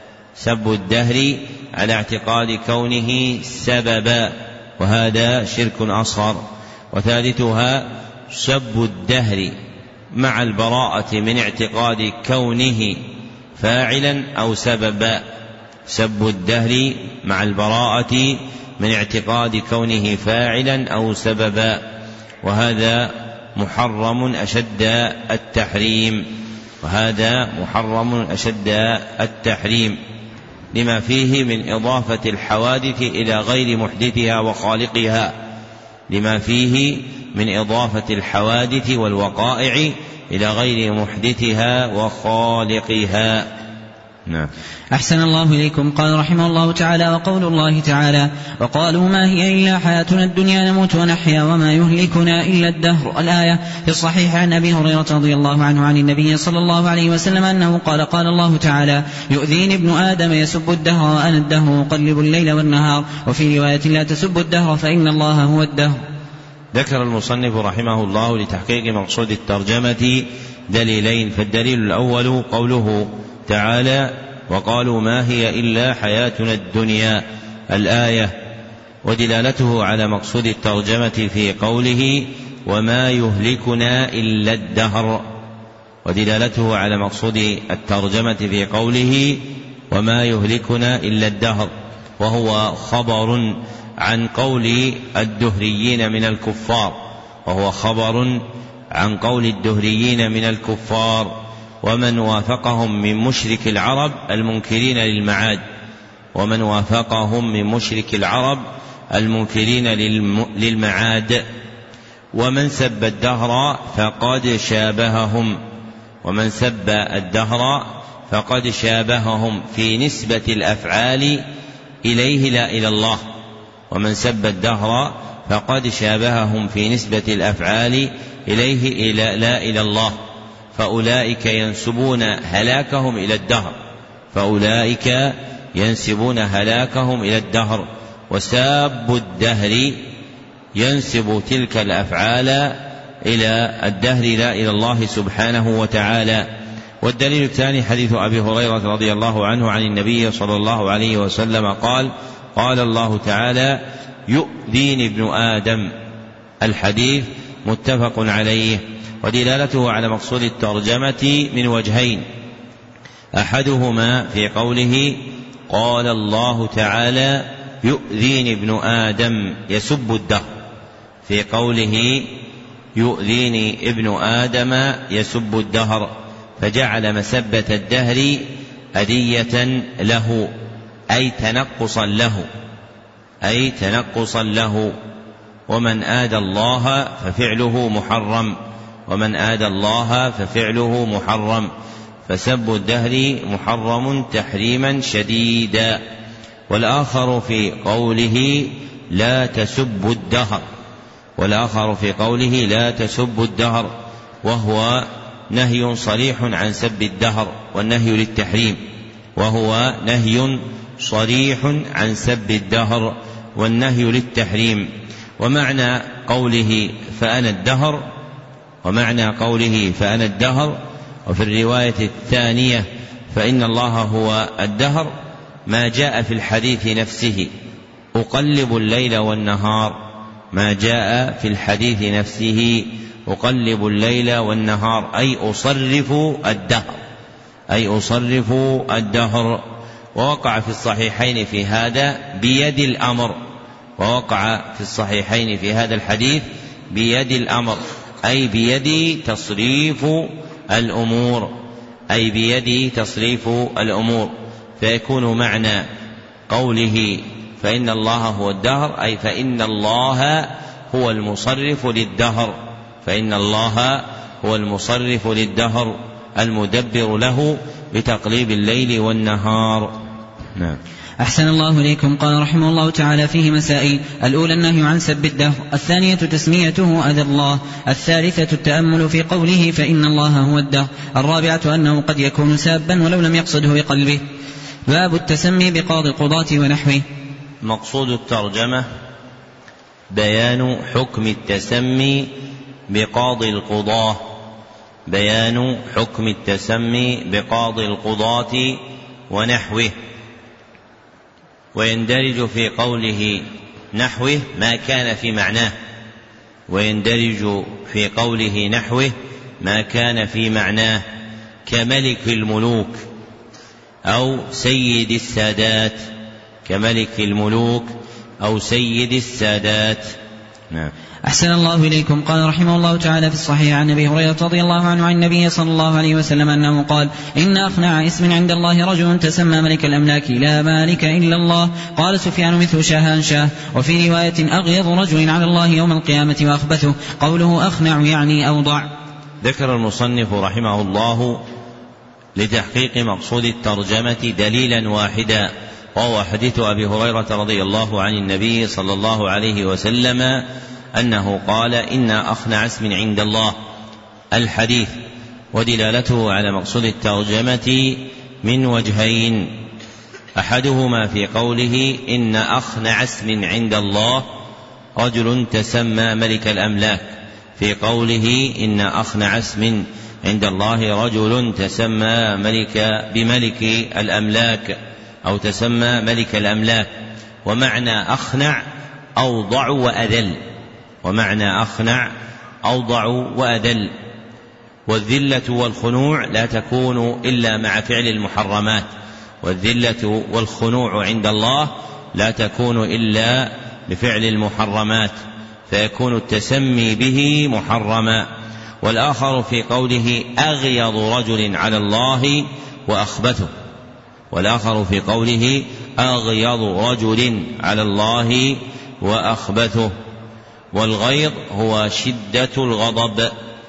Speaker 1: سب الدهر على اعتقاد كونه سببا وهذا شرك أصغر. وثالثها سب الدهر مع البراءة من اعتقاد كونه فاعلا أو سببا سب الدهر مع البراءة من اعتقاد كونه فاعلا أو سببا وهذا محرم أشد التحريم وهذا محرم أشد التحريم لما فيه من إضافة الحوادث إلى غير محدثها وخالقها لما فيه من إضافة الحوادث والوقائع إلى غير محدثها وخالقها. نعم.
Speaker 2: أحسن الله إليكم. قال رحمه الله تعالى: وقول الله تعالى: وقالوا ما هي إلا حياتنا الدنيا نموت ونحيا وما يهلكنا إلا الدهر. الآية. في الصحيح عن أبي هريرة رضي الله عنه عن النبي صلى الله عليه وسلم أنه قال: قال الله تعالى: يؤذيني ابن آدم يسب الدهر وأنا الدهر أقلب الليل والنهار. وفي رواية: لا تسب الدهر فإن الله هو الدهر.
Speaker 1: ذكر المصنف رحمه الله لتحقيق مقصود الترجمة دليلين. فالدليل الأول قوله تعالى: وقالوا ما هي إلا حياتنا الدنيا الآية، ودلالته على مقصود الترجمة في قوله وما يهلكنا إلا الدهر ودلالته على مقصود الترجمة في قوله وما يهلكنا إلا الدهر وهو خبر عن قول الدهريين من الكفار وهو خبر عن قول الدهريين من الكفار ومن وافقهم من مشرك العرب المنكرين للمعاد ومن وافقهم من مشرك العرب المنكرين للمعاد. ومن سب الدهر فقد شابههم ومن سب الدهر فقد شابههم في نسبة الأفعال إليه لا إلى الله ومن سب الدهر فقد شابههم في نسبة الأفعال إليه إلى لا إلى الله فأولئك ينسبون هلاكهم إلى الدهر فأولئك ينسبون هلاكهم إلى الدهر وساب الدهر ينسب تلك الأفعال إلى الدهر لا إلى الله سبحانه وتعالى. والدليل الثاني حديث أبي هريرة رضي الله عنه عن النبي صلى الله عليه وسلم قال: قال الله تعالى: يؤذيني ابن آدم. الحديث متفق عليه. ودلالته على مقصود الترجمة من وجهين: أحدهما في قوله قال الله تعالى يؤذيني ابن آدم يسب الدهر، في قوله يؤذيني ابن آدم يسب الدهر، فجعل مسبة الدهر أذية له أي تنقصا له أي تنقصا له ومن آذى الله ففعله محرم ومن آذى الله ففعله محرم فسب الدهر محرم تحريما شديدا. والآخر في قوله لا تسب الدهر والآخر في قوله لا تسب الدهر وهو نهي صريح عن سب الدهر، والنهي للتحريم وهو نهي صريح عن سب الدهر والنهي للتحريم. ومعنى قوله فأنا الدهر ومعنى قوله فأنا الدهر وفي الرواية الثانية فإن الله هو الدهر ما جاء في الحديث نفسه أقلب الليل والنهار، ما جاء في الحديث نفسه أقلب الليل والنهار أي أصرف الدهر أي أصرف الدهر. ووقع في الصحيحين في هذا بيد الأمر ووقع في الصحيحين في هذا الحديث بيد الأمر أي بيد تصريف الأمور أي بيد تصريف الأمور فيكون معنى قوله فإن الله هو الدهر أي فإن الله هو المصرف للدهر فإن الله هو المصرف للدهر المدبر له بتقليب الليل والنهار. نعم.
Speaker 2: أحسن الله إليكم. قال رحمه الله تعالى فيه مسائل: الأولى النهي عن سب الدهر، الثانية تسميته أذى الله، الثالثة التأمل في قوله فإن الله هو الدهر، الرابعة أنه قد يكون سابا ولو لم يقصده بقلبه. باب التسمي بقاضي القضاة ونحوه.
Speaker 1: مقصود الترجمة بيان حكم التسمي بقاضي القضاة بيان حكم التسمي بقاضي القضاة ونحوه. ويندرج في قوله نحوه ما كان في معناه ويندرج في قوله نحوه ما كان في معناه كملك الملوك أو سيد السادات كملك الملوك أو سيد السادات. نعم.
Speaker 2: أحسن الله إليكم. قال رحمه الله تعالى في الصحيح عن أبي هريرة رضي الله عنه عن النبي صلى الله عليه وسلم أنه قال: إن أخنع اسم عند الله رجل تسمى ملك الأملاك لا مالك إلا الله. قال سفيان مثل شاهان شاه. وفي رواية: أغيظ رجل على الله يوم القيامة وأخبثه. قوله أخنع يعني أوضع.
Speaker 1: ذكر المصنف رحمه الله لتحقيق مقصود الترجمة دليلا واحدا، وهو حديث أبي هريرة رضي الله عن النبي صلى الله عليه وسلم أنه قال: إن أخنع اسم عند الله. الحديث ودلالته على مقصود الترجمة من وجهين: أحدهما في قوله إن أخنع اسم عند الله رجل تسمى ملك الأملاك، في قوله إن أخنع اسم عند الله رجل تسمى ملك بملك الأملاك أو تسمى ملك الأملاك. ومعنى أخنع أوضع وأذل ومعنى أخنع أوضع وأذل. والذلة والخنوع لا تكون إلا مع فعل المحرمات والذلة والخنوع عند الله لا تكون إلا بفعل المحرمات، فيكون التسمي به محرما. والآخر في قوله أغيظ رجل على الله وأخبثه والآخر في قوله أغيظ رجل على الله وأخبثه. والغيظ هو شدة الغضب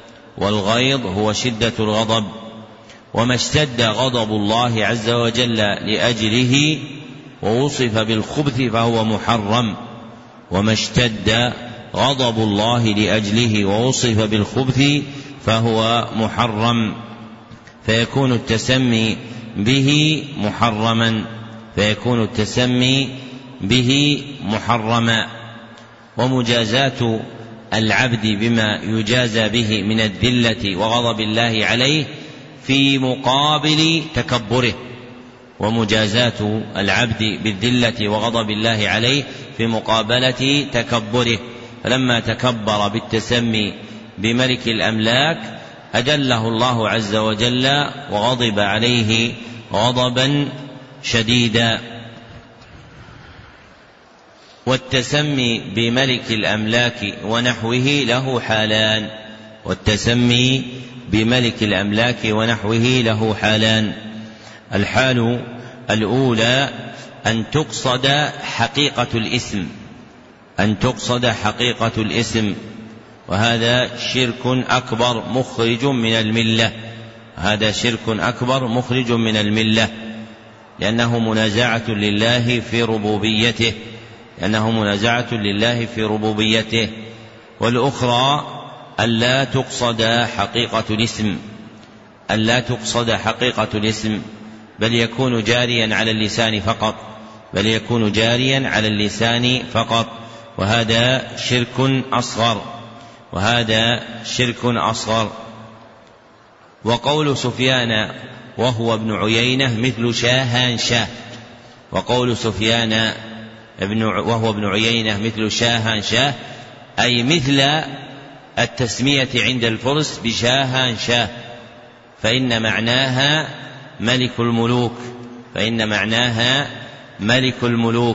Speaker 1: والغيظ هو شدة الغضب وما اشتد غضب الله عز وجل لأجله ووصف بالخبث فهو محرم وما اشتد غضب الله لأجله ووصف بالخبث فهو محرم، فيكون التسمي به محرما فيكون التسمي به محرما. ومجازاة العبد بما يجازى به من الذلة وغضب الله عليه في مقابل تكبره ومجازاة العبد بالذلة وغضب الله عليه في مقابلة تكبره. فلما تكبر بالتسمي بملك الأملاك أدله الله عز وجل وغضب عليه غضبا شديدا. والتسمي بملك الأملاك ونحوه له حالان والتسمي بملك الأملاك ونحوه له حالان الحال الأولى أن تقصد حقيقة الاسم أن تقصد حقيقة الاسم وهذا شرك أكبر مخرج من الملة هذا شرك أكبر مخرج من الملة لأنه منازعة لله في ربوبيته لأنه منازعة لله في ربوبيته. والأخرى ألا تقصد حقيقة الاسم ألا تقصد حقيقة الاسم بل يكون جاريا على اللسان فقط بل يكون جاريا على اللسان فقط وهذا شرك أصغر وهذا شرك أصغر. وقول سفيان وهو ابن عيينة مثل شاهان شاه وقول سفيان ابن وهو ابن عيينة مثل شاهان شاه أي مثل التسمية عند الفرس بشاهان شاه فإن معناها ملك الملوك فإن معناها ملك الملوك.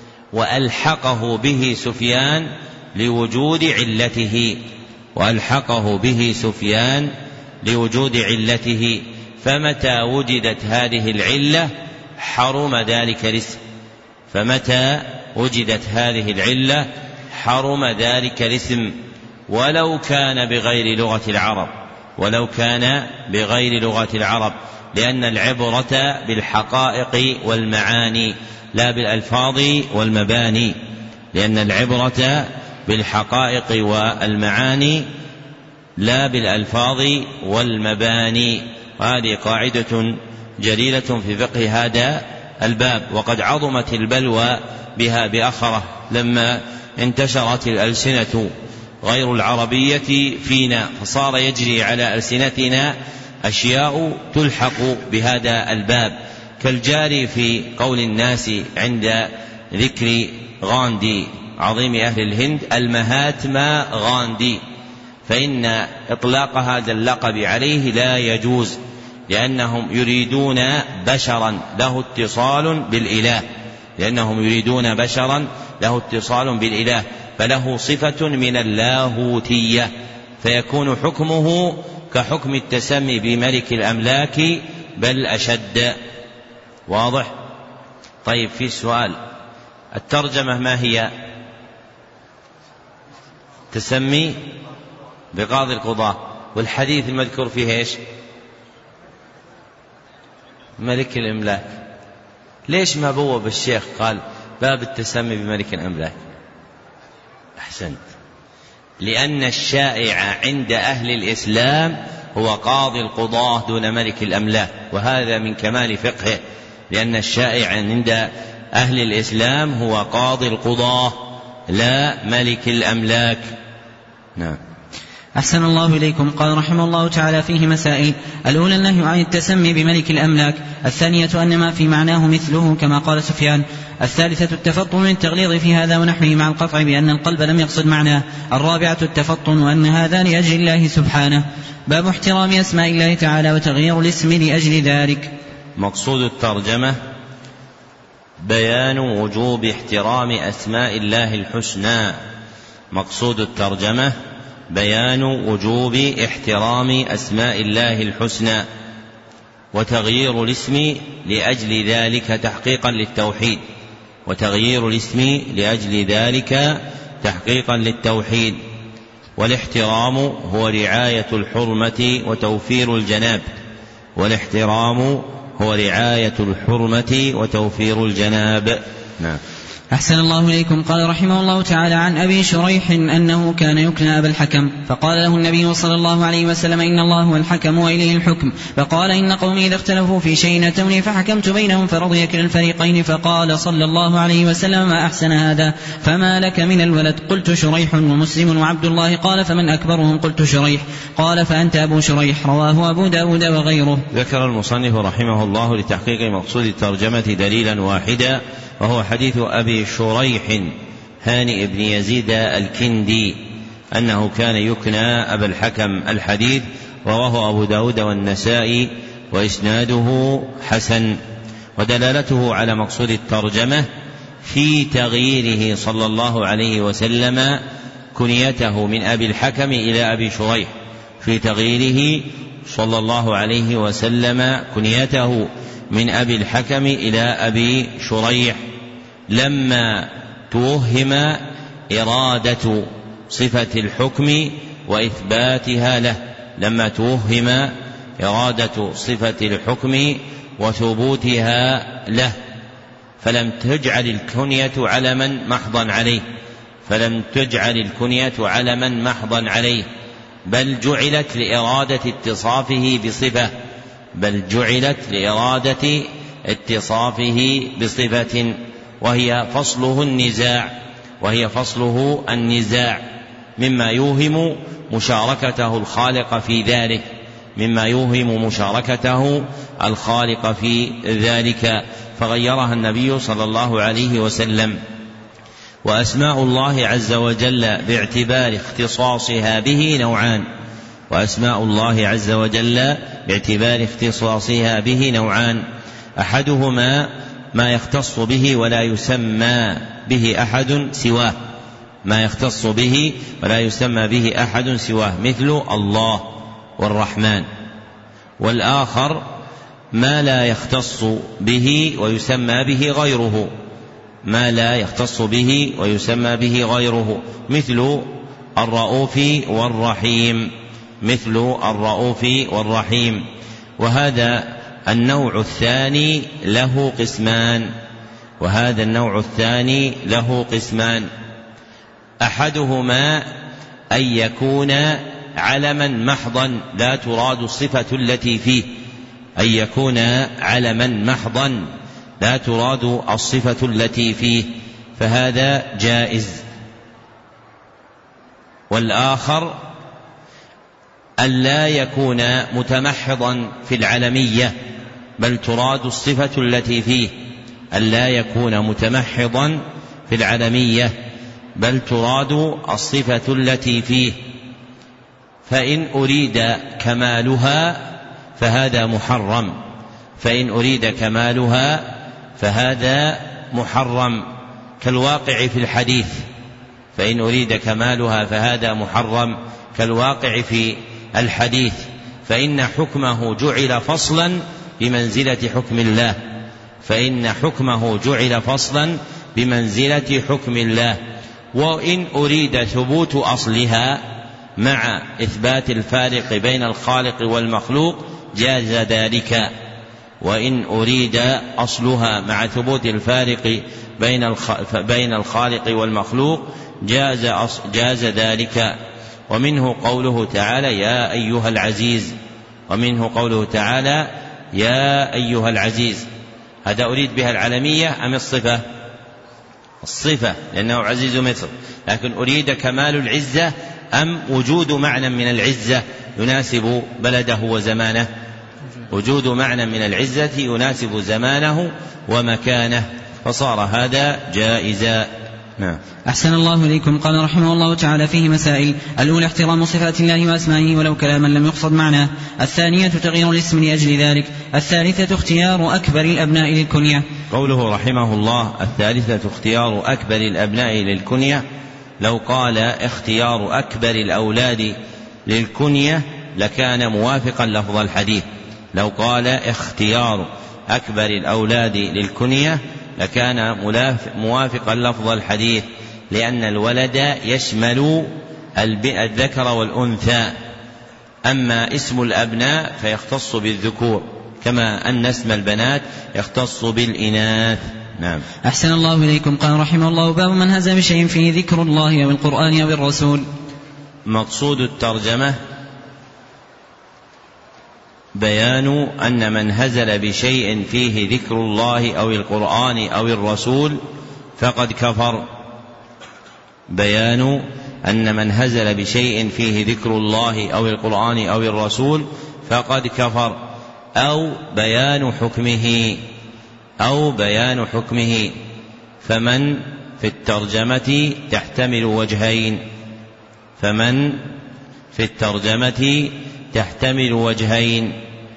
Speaker 1: وألحقه به سفيان لوجود علته وألحقه به سفيان لوجود علته فمتى وجدت هذه العلة حرم ذلك الاسم فمتى وجدت هذه العلة حرم ذلك الاسم ولو كان بغير لغة العرب ولو كان بغير لغة العرب لأن العبرة بالحقائق والمعاني لا بالألفاظ والمباني لأن العبرة بالحقائق والمعاني لا بالألفاظ والمباني وهذه قاعدة جليلة في فقه هذا الباب. وقد عظمت البلوى بها بأخره لما انتشرت الألسنة غير العربية فينا فصار يجري على ألسنتنا أشياء تلحق بهذا الباب كالجاري في قول الناس عند ذكر غاندي عظيم أهل الهند المهاتما غاندي فإن إطلاق هذا اللقب عليه لا يجوز لأنهم يريدون بشرا له اتصال بالإله لأنهم يريدون بشرا له اتصال بالإله فله صفة من اللاهوتية فيكون حكمه كحكم التسمي بملك الأملاك بل أشد. واضح؟ طيب في سؤال الترجمة ما هي؟ تسمي بقاضي القضاة والحديث المذكور فيه ايش؟ ملك الأملاك. ليش ما بوب الشيخ قال باب التسمي بملك الأملاك؟ أحسنت لأن الشائع عند أهل الإسلام هو قاضي القضاة دون ملك الأملاك وهذا من كمال فقهه لأن الشائع عند أهل الإسلام هو قاضي القضاة لا ملك الأملاك. نعم.
Speaker 2: أحسن الله إليكم. قال رحمه الله تعالى فيه مسائل: الأولى النهي عن التسمي بملك الأملاك، الثانية أن ما في معناه مثله كما قال سفيان، الثالثة التفطن من التغليظ في هذا ونحوه مع القطع بأن القلب لم يقصد معناه، الرابعة التفطن وأن هذا لأجل الله سبحانه. باب احترام أسماء الله تعالى وتغيير الاسم لأجل ذلك.
Speaker 1: مقصود الترجمة بيان وجوب احترام أسماء الله الحسنى. مقصود الترجمة بيان وجوب احترام أسماء الله الحسنى وتغيير الاسم لأجل ذلك تحقيقا للتوحيد وتغيير الاسم لأجل ذلك تحقيقا للتوحيد. والاحترام هو رعاية الحرمة وتوفير الجناب والاحترام هو رعاية الحرمة وتوفير الجناب. نعم.
Speaker 2: أحسن الله إليكم. قال رحمه الله تعالى عن أبي شريح أنه كان يكنى أبا الحكم، فقال له النبي صلى الله عليه وسلم: إن الله هو الحكم وإليه الحكم. فقال: إن قومي إذا اختلفوا في شيء أتوني فحكمت بينهم فرضي كلا الفريقين. فقال صلى الله عليه وسلم: ما أحسن هذا، فما لك من الولد؟ قلت: شريح ومسلم وعبد الله. قال: فمن أكبرهم؟ قلت: شريح. قال: فأنت أبو شريح. رواه أبو داود وغيره.
Speaker 1: ذكر المصنف رحمه الله لتحقيق مقصود الترجمة دليلا واحدا، وهو حديث أبي شريح هانئ بن يزيد الكندي أنه كان يكنى أبا الحكم. الحديث رواه أبو داود والنسائي وإسناده حسن. ودلالته على مقصود الترجمة في تغييره صلى الله عليه وسلم كنيته من أبي الحكم إلى أبي شريح، في تغييره صلى الله عليه وسلم كنيته من أبي الحكم إلى أبي شريح لما توهم إرادة صفة الحكم وإثباتها له، لما توهم إرادة صفة الحكم وثبوتها له، فلم تجعل الكنية علما محضا عليه، فلم تجعل الكنية علما محضا عليه، بل جعلت لإرادة اتصافه بصفة بل جعلت لإرادة اتصافه بصفة وهي فصله النزاع وهي فصله النزاع مما يوهم مشاركته الخالق في ذلك مما يوهم مشاركته الخالق في ذلك فغيرها النبي صلى الله عليه وسلم. وأسماء الله عز وجل باعتبار اختصاصها به نوعان وأسماء الله عز وجل باعتبار اختصاصها به نوعان أحدهما ما يختص به ولا يسمى به أحد سواه ما يختص به ولا يسمى به أحد سواه مثل الله والرحمن، والآخر ما لا يختص به ويسمى به غيره ما لا يختص به ويسمى به غيره مثل الرؤوف والرحيم مثل الرؤوف والرحيم. وهذا النوع الثاني له قسمان وهذا النوع الثاني له قسمان أحدهما أن يكون علما محضا لا تراد الصفة التي فيه أن يكون علما محضا لا تراد الصفة التي فيه فهذا جائز. والآخر أن لا يكون متمحضا في العلمية بل تراد الصفة التي فيه أن لا يكون متمحضا في العلمية بل تراد الصفة التي فيه، فإن أريد كمالها فهذا محرم فإن أريد كمالها فهذا محرم كالواقع في الحديث فإن أريد كمالها فهذا محرم كالواقع في الحديث فإن حكمه جعل فصلا بمنزلة حكم الله فإن حكمه جعل فصلا بمنزلة حكم الله. وإن أريد ثبوت أصلها مع إثبات الفارق بين الخالق والمخلوق جاز ذلك وإن أريد أصلها مع ثبوت الفارق بين الخالق والمخلوق جاز, جاز ذلك. ومنه قوله تعالى يا أيها العزيز ومنه قوله تعالى يا أيها العزيز هذا أريد بها العلمية أم الصفة؟ الصفة لأنه عزيز مصر، لكن أريد كمال العزة أم وجود معنى من العزة يناسب بلده وزمانه؟ وجود معنى من العزة يناسب زمانه ومكانه فصار هذا جائزا. نعم.
Speaker 2: أحسن الله إليكم. قال رحمه الله تعالى فيه مسائل: الأولى احترام صفات الله وأسمائه ولو كلاما لم يقصد معناه. الثانية تغيير الاسم لأجل ذلك. الثالثة اختيار أكبر الأبناء للكنية.
Speaker 1: قوله رحمه الله الثالثة اختيار أكبر الأبناء للكنية، لو قال اختيار أكبر الأولاد للكنية لكان موافقا لفظ الحديث لو قال اختيار أكبر الأولاد للكنية لكان موافقا لفظ الحديث، لأن الولد يشمل الذكر والأنثى، أما اسم الأبناء فيختص بالذكور كما أن اسم البنات يختص بالإناث. نعم.
Speaker 2: أحسن الله إليكم. قال رحمه الله: باب من هز بشيء فيه ذكر الله أو القرآن أو الرسول.
Speaker 1: مقصود الترجمة بيان أن من هزل بشيء فيه ذكر الله أو القرآن أو الرسول فقد كفر. بيان أن من هزل بشيء فيه ذكر الله أو القرآن أو الرسول فقد كفر، أو بيان حكمه أو بيان حكمه فمن في الترجمة تحتمل وجهين فمن في الترجمة تحتمل وجهين،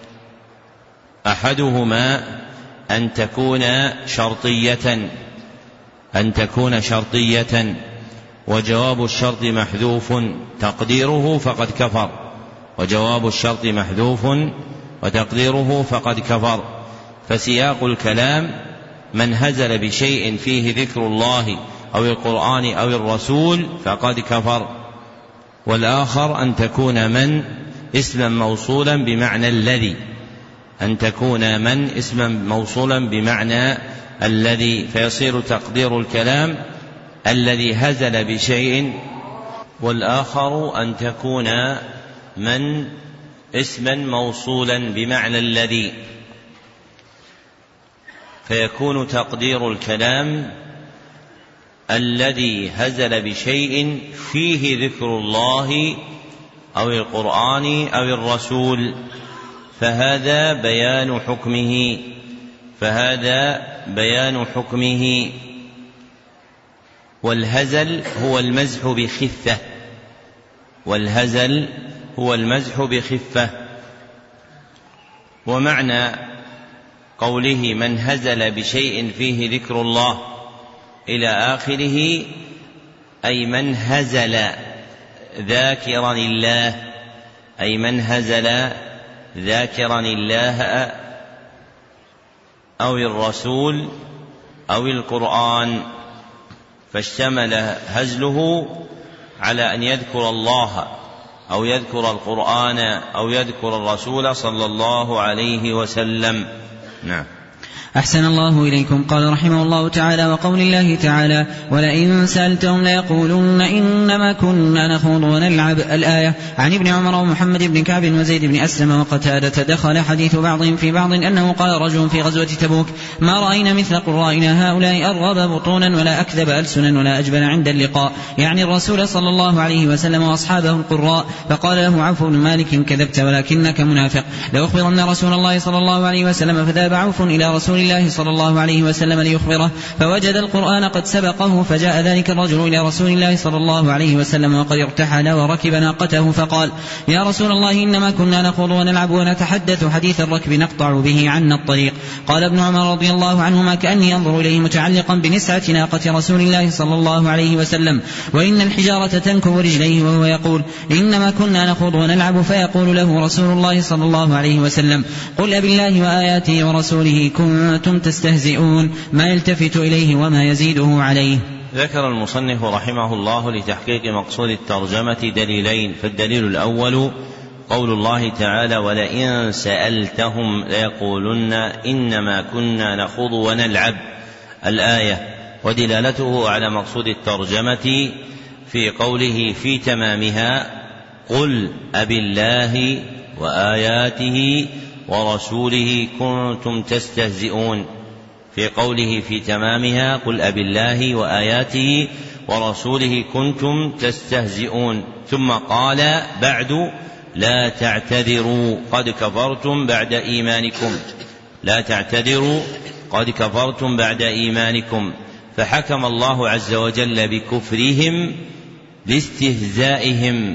Speaker 1: أحدهما أن تكون شرطية أن تكون شرطية وجواب الشرط محذوف تقديره فقد كفر وجواب الشرط محذوف وتقديره فقد كفر. فسياق الكلام من هزل بشيء فيه ذكر الله أو القرآن أو الرسول فقد كفر. والآخر أن تكون من اسما موصولا بمعنى الذي أن تكون من اسما موصولا بمعنى الذي فيصير تقدير الكلام الذي هزل بشيء، والآخر أن تكون من اسما موصولا بمعنى الذي فيكون تقدير الكلام الذي هزل بشيء فيه ذكر الله أو القرآن أو الرسول، فهذا بيان حكمه فهذا بيان حكمه والهزل هو المزح بخفة والهزل هو المزح بخفة. ومعنى قوله من هزل بشيء فيه ذكر الله إلى آخره أي من هزل ذاكرا الله أي من هزل ذاكرا الله أو الرسول أو القرآن، فاشتمل هزله على أن يذكر الله أو يذكر القرآن أو يذكر الرسول صلى الله عليه وسلم. نعم.
Speaker 2: أحسن الله إليكم. قال رحمه الله تعالى: وقول الله تعالى: ولئن سألتهم ليقولن إنما كنا نخوض ونلعب، الآية. عن ابن عمر ومحمد بن كعب وزيد بن أسلم وقتادة دخل حديث بعضهم في بعض أنه قال رجل في غزوة تبوك: ما رأينا مثل قرائنا هؤلاء أرغب بطونا ولا أكذب ألسنا ولا أجبن عند اللقاء، يعني الرسول صلى الله عليه وسلم وأصحابه القراء. فقال له عوف بن مالك: كذبت ولكنك منافق، لأخبرن رسول الله صلى الله عليه وسلم. فذهب عوف إلى رسول الله صلى الله عليه وسلم ليخبره، فوجد القرآن قد سبقه، فجاء ذلك الرجل إلى رسول الله صلى الله عليه وسلم وقد ارتحل وركب ناقته، فقال: يا رسول الله إنما كنا نخوض ونلعب ونتحدث حديث الركب نقطع به عنا الطريق. قال ابن عمر رضي الله عنهما كأني أنظر إليه متعلقا بنسعة ناقة رسول الله صلى الله عليه وسلم، وإن الحجارة تنكب رجليه وهو يقول: إنما كنا نخوض ونلعب، فيقول له رسول الله صلى الله عليه وسلم: قل أبالله وآياته ورسوله كنتم تستهزئون، ما يلتفت إليه وما يزيده عليه.
Speaker 1: ذكر المصنف رحمه الله لتحقيق مقصود الترجمة دليلين. فالدليل الأول قول الله تعالى: ولئن سألتهم ليقولن إنما كنا نخوض ونلعب، الآية. ودلالته على مقصود الترجمة في قوله في تمامها: قل أبالله وآياته ورسوله كنتم تستهزئون، في قوله في تمامها: قل أبالله وآياته ورسوله كنتم تستهزئون. ثم قال بعد: لا تعتذروا قد كفرتم بعد إيمانكم لا تعتذروا قد كفرتم بعد إيمانكم. فحكم الله عز وجل بكفرهم لاستهزائهم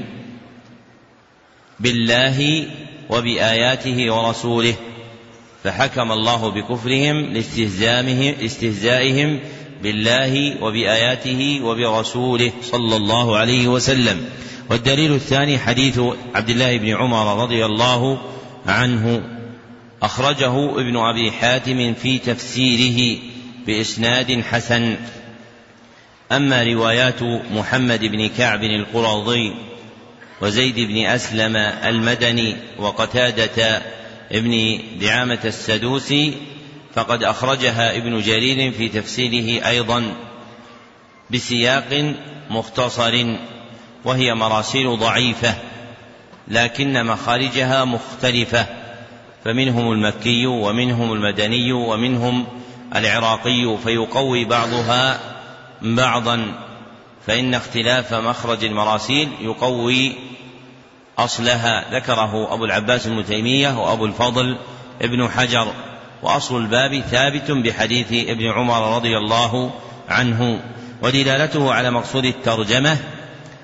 Speaker 1: بالله وبآياته ورسوله فحكم الله بكفرهم لاستهزائهم بالله وبآياته وبرسوله صلى الله عليه وسلم. والدليل الثاني حديث عبد الله بن عمر رضي الله عنه، أخرجه ابن أبي حاتم في تفسيره بإسناد حسن. أما روايات محمد بن كعب القرظي وزيد بن أسلم المدني وقتادة ابن دعامة السدوسي فقد أخرجها ابن جرير في تفسيره أيضا بسياق مختصر، وهي مراسيل ضعيفة لكن مخارجها مختلفة، فمنهم المكي ومنهم المدني ومنهم العراقي، فيقوي بعضها بعضا، فإن اختلاف مخرج المراسيل يقوي أصلها. ذكره أبو العباس ابن تيمية وأبو الفضل ابن حجر. وأصل الباب ثابت بحديث ابن عمر رضي الله عنه. ودلالته على مقصود الترجمة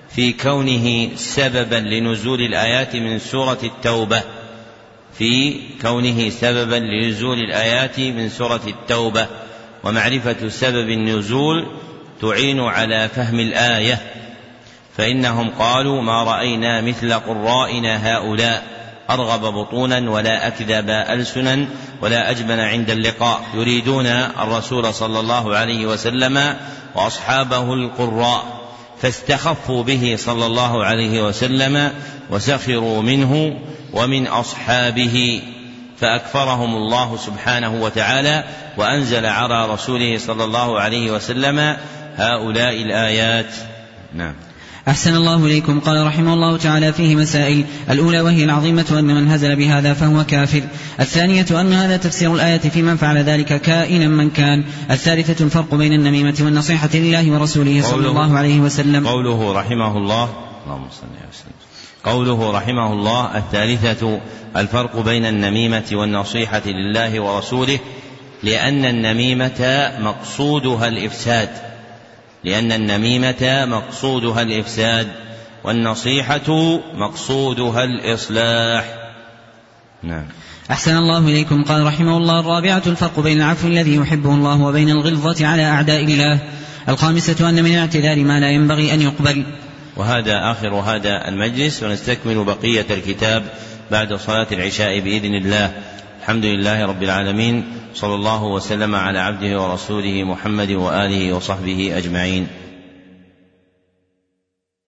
Speaker 1: في كونه سببا لنزول الآيات من سورة التوبة في كونه سببا لنزول الآيات من سورة التوبة ومعرفة سبب النزول تعين على فهم الآية، فإنهم قالوا ما رأينا مثل قرائنا هؤلاء أرغب بطونا ولا أكذب ألسنا ولا أجبن عند اللقاء، يريدون الرسول صلى الله عليه وسلم وأصحابه القراء، فاستخفوا به صلى الله عليه وسلم وسخروا منه ومن أصحابه، فأكفرهم الله سبحانه وتعالى وأنزل على رسوله صلى الله عليه وسلم هؤلاء الآيات. نعم.
Speaker 2: أحسن الله إليكم. قال رحمه الله تعالى فيه مسائل: الأولى وهي العظيمة أن من هزل بهذا فهو كافر. الثانية أن هذا تفسير الآية في من فعل ذلك كائنا من كان. الثالثة الفرق بين النميمة والنصيحة لله ورسوله صلى الله عليه وسلم.
Speaker 1: قوله رحمه الله اللهم صل وسلم قوله رحمه الله الثالثة الفرق بين النميمة والنصيحة لله ورسوله، لأن النميمة مقصودها الإفساد لأن النميمة مقصودها الإفساد والنصيحة مقصودها الإصلاح. نعم.
Speaker 2: أحسن الله إليكم. قال رحمه الله: الرابعة الفرق بين العفو الذي يحبه الله وبين الغلظة على أعداء الله. الخامسة أن من الاعتذار ما لا ينبغي أن يقبل.
Speaker 1: وهذا آخر هذا المجلس، ونستكمل بقية الكتاب بعد صلاة العشاء بإذن الله. الحمد لله رب العالمين، صلى الله وسلم على عبده ورسوله محمد وآله وصحبه أجمعين.